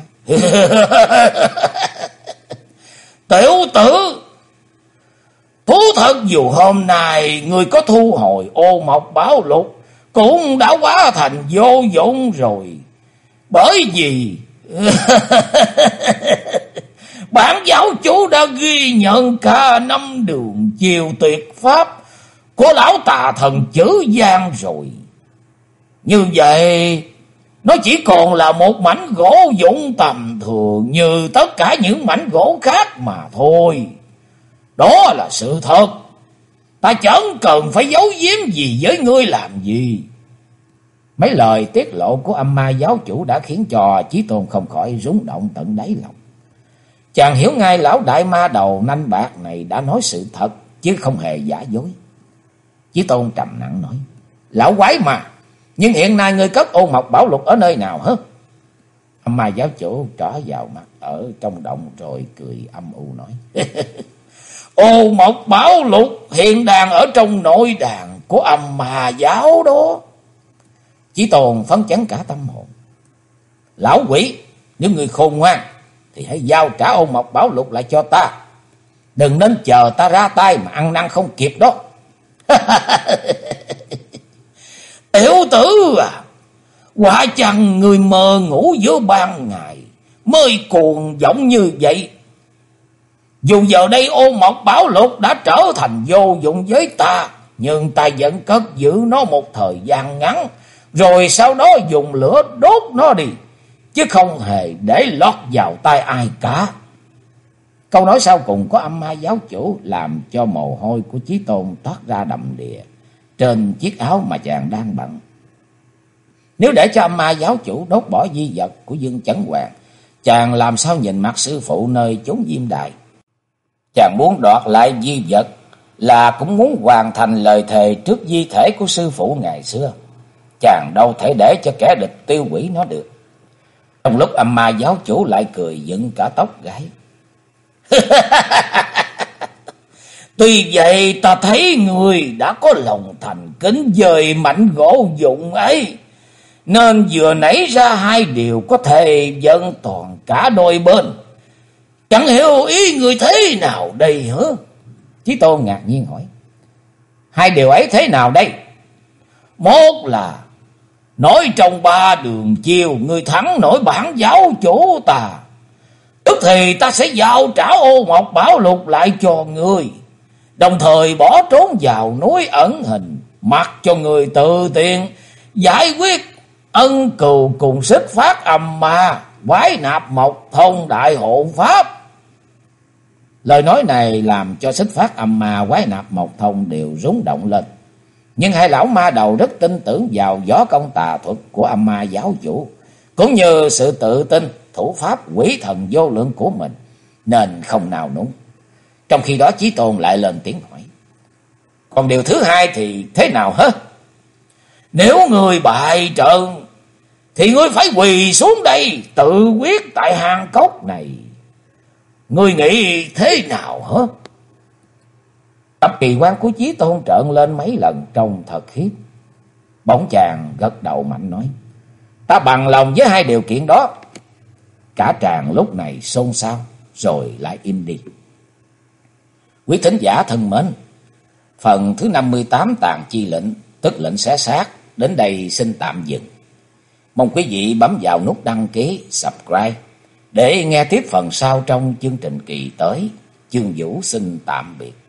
"Tiểu tử, thú thật dù hôm nay người có thu hồi ô mộc bảo lục cũng đã hóa thành vô dụng rồi. Bởi vì bản giáo chủ đã ghi nhận cả 5 đường chiều tuyệt pháp của lão tà thần chữ Giang rồi. Như vậy, nó chỉ còn là một mảnh gỗ dụng tầm thường như tất cả những mảnh gỗ khác mà thôi. Đó là sự thật. Ta chẳng cần phải giấu giếm gì với ngươi làm gì." Mấy lời tiết lộ của Âm Ma giáo chủ đã khiến cho Chí Tôn không khỏi rung động tận đáy lòng. Chàng hiểu ngay lão đại ma đầu nanh bạc này đã nói sự thật, chứ không hề giả dối. Chí Tôn trầm nặng nói: "Lão quái mà, nhưng hiện nay ngươi cất ô mộc bảo lục ở nơi nào hả?" Âm Ma giáo chủ trỏ vào mặt ở trong động rồi cười âm u nói: "Ô mộc bảo lục hiện đang ở trong nội đàn của Âm Ma giáo đó." Chí Tôn phấn chấn cả tâm hồn: "Lão quỷ, nếu người khôn ngoan thì hãy giao trả ô mộc bảo lục lại cho ta. Đừng nên chờ ta ra tay mà ăn năn không kịp đó." "Tiểu tử à, quả chăng người mơ ngủ giữa ban ngày mới cuồng vọng như vậy. Dù giờ đây ô mộc bảo lục đã trở thành vô dụng với ta, nhưng ta vẫn cất giữ nó một thời gian ngắn, rồi sau đó dùng lửa đốt nó đi, chứ không hề để lọt vào tay ai cả." Câu nói sau cùng của Âm Ma giáo chủ làm cho mồ hôi của Chí Tôn toát ra đầm đìa trên chiếc áo mà chàng đang bận. Nếu để cho Âm Ma giáo chủ đốt bỏ di vật của Dương Chấn Hoàng, chàng làm sao nhìn mặt sư phụ nơi chốn Diêm Đài. Chàng muốn đoạt lại di vật là cũng muốn hoàn thành lời thề trước di thể của sư phụ ngày xưa. Chàng đâu thể để cho kẻ địch tiêu hủy nó được. Trong lúc Âm Ma giáo chủ lại cười dựng cả tóc gáy: "Tuy vậy ta thấy người đã có lòng thành kính dời mảnh gỗ dụng ấy, nên vừa nảy ra hai điều có thể vẹn toàn cả đôi bên. Chẳng hiểu ý người thế nào đây hả?" Chí Tôn ngạc nhiên hỏi: "Hai điều ấy thế nào đây?" "Một là nói trong 3 đường chiều người thắng nổi bản giáo chủ ta, tức thì ta sẽ giao trả ô mộc bảo lục lại cho người, đồng thời bỏ trốn vào núi ẩn hình, mặc cho người tự tiện giải quyết ân cừu cùng Xích Phát Âm Ma, Quái Nạp Mộc Thông đại hộ pháp." Lời nói này làm cho Xích Phát Âm Ma, Quái Nạp Mộc Thông đều rúng động lên. Nhưng hai lão ma đầu rất tin tưởng vào võ công tà thuật của Âm Ma giáo chủ, cũng như sự tự tin thủ pháp quỷ thần vô lượng của mình, nên không nào núng. Trong khi đó Chí Tôn lại lên tiếng hỏi: "Còn điều thứ hai thì thế nào hả?" "Nếu người bại trận thì ngươi phải quỳ xuống đây tự quyết tại hang cốc này. Ngươi nghĩ thế nào hả?" Cặp kỳ quan của Chí Tôn trợn lên mấy lần trông thật khiếp. Bỗng chàng gật đầu mạnh nói: "Ta bằng lòng với hai điều kiện đó." Cả tràng lúc này xôn xao rồi lại im đi. Quý thính giả thân mến, phần thứ 58 Tàn Chi Lệnh, tức lệnh xé xác, đến đây xin tạm dừng. Mong quý vị bấm vào nút đăng ký, subscribe để nghe tiếp phần sau trong chương trình kỳ tới. Chương Vũ xin tạm biệt.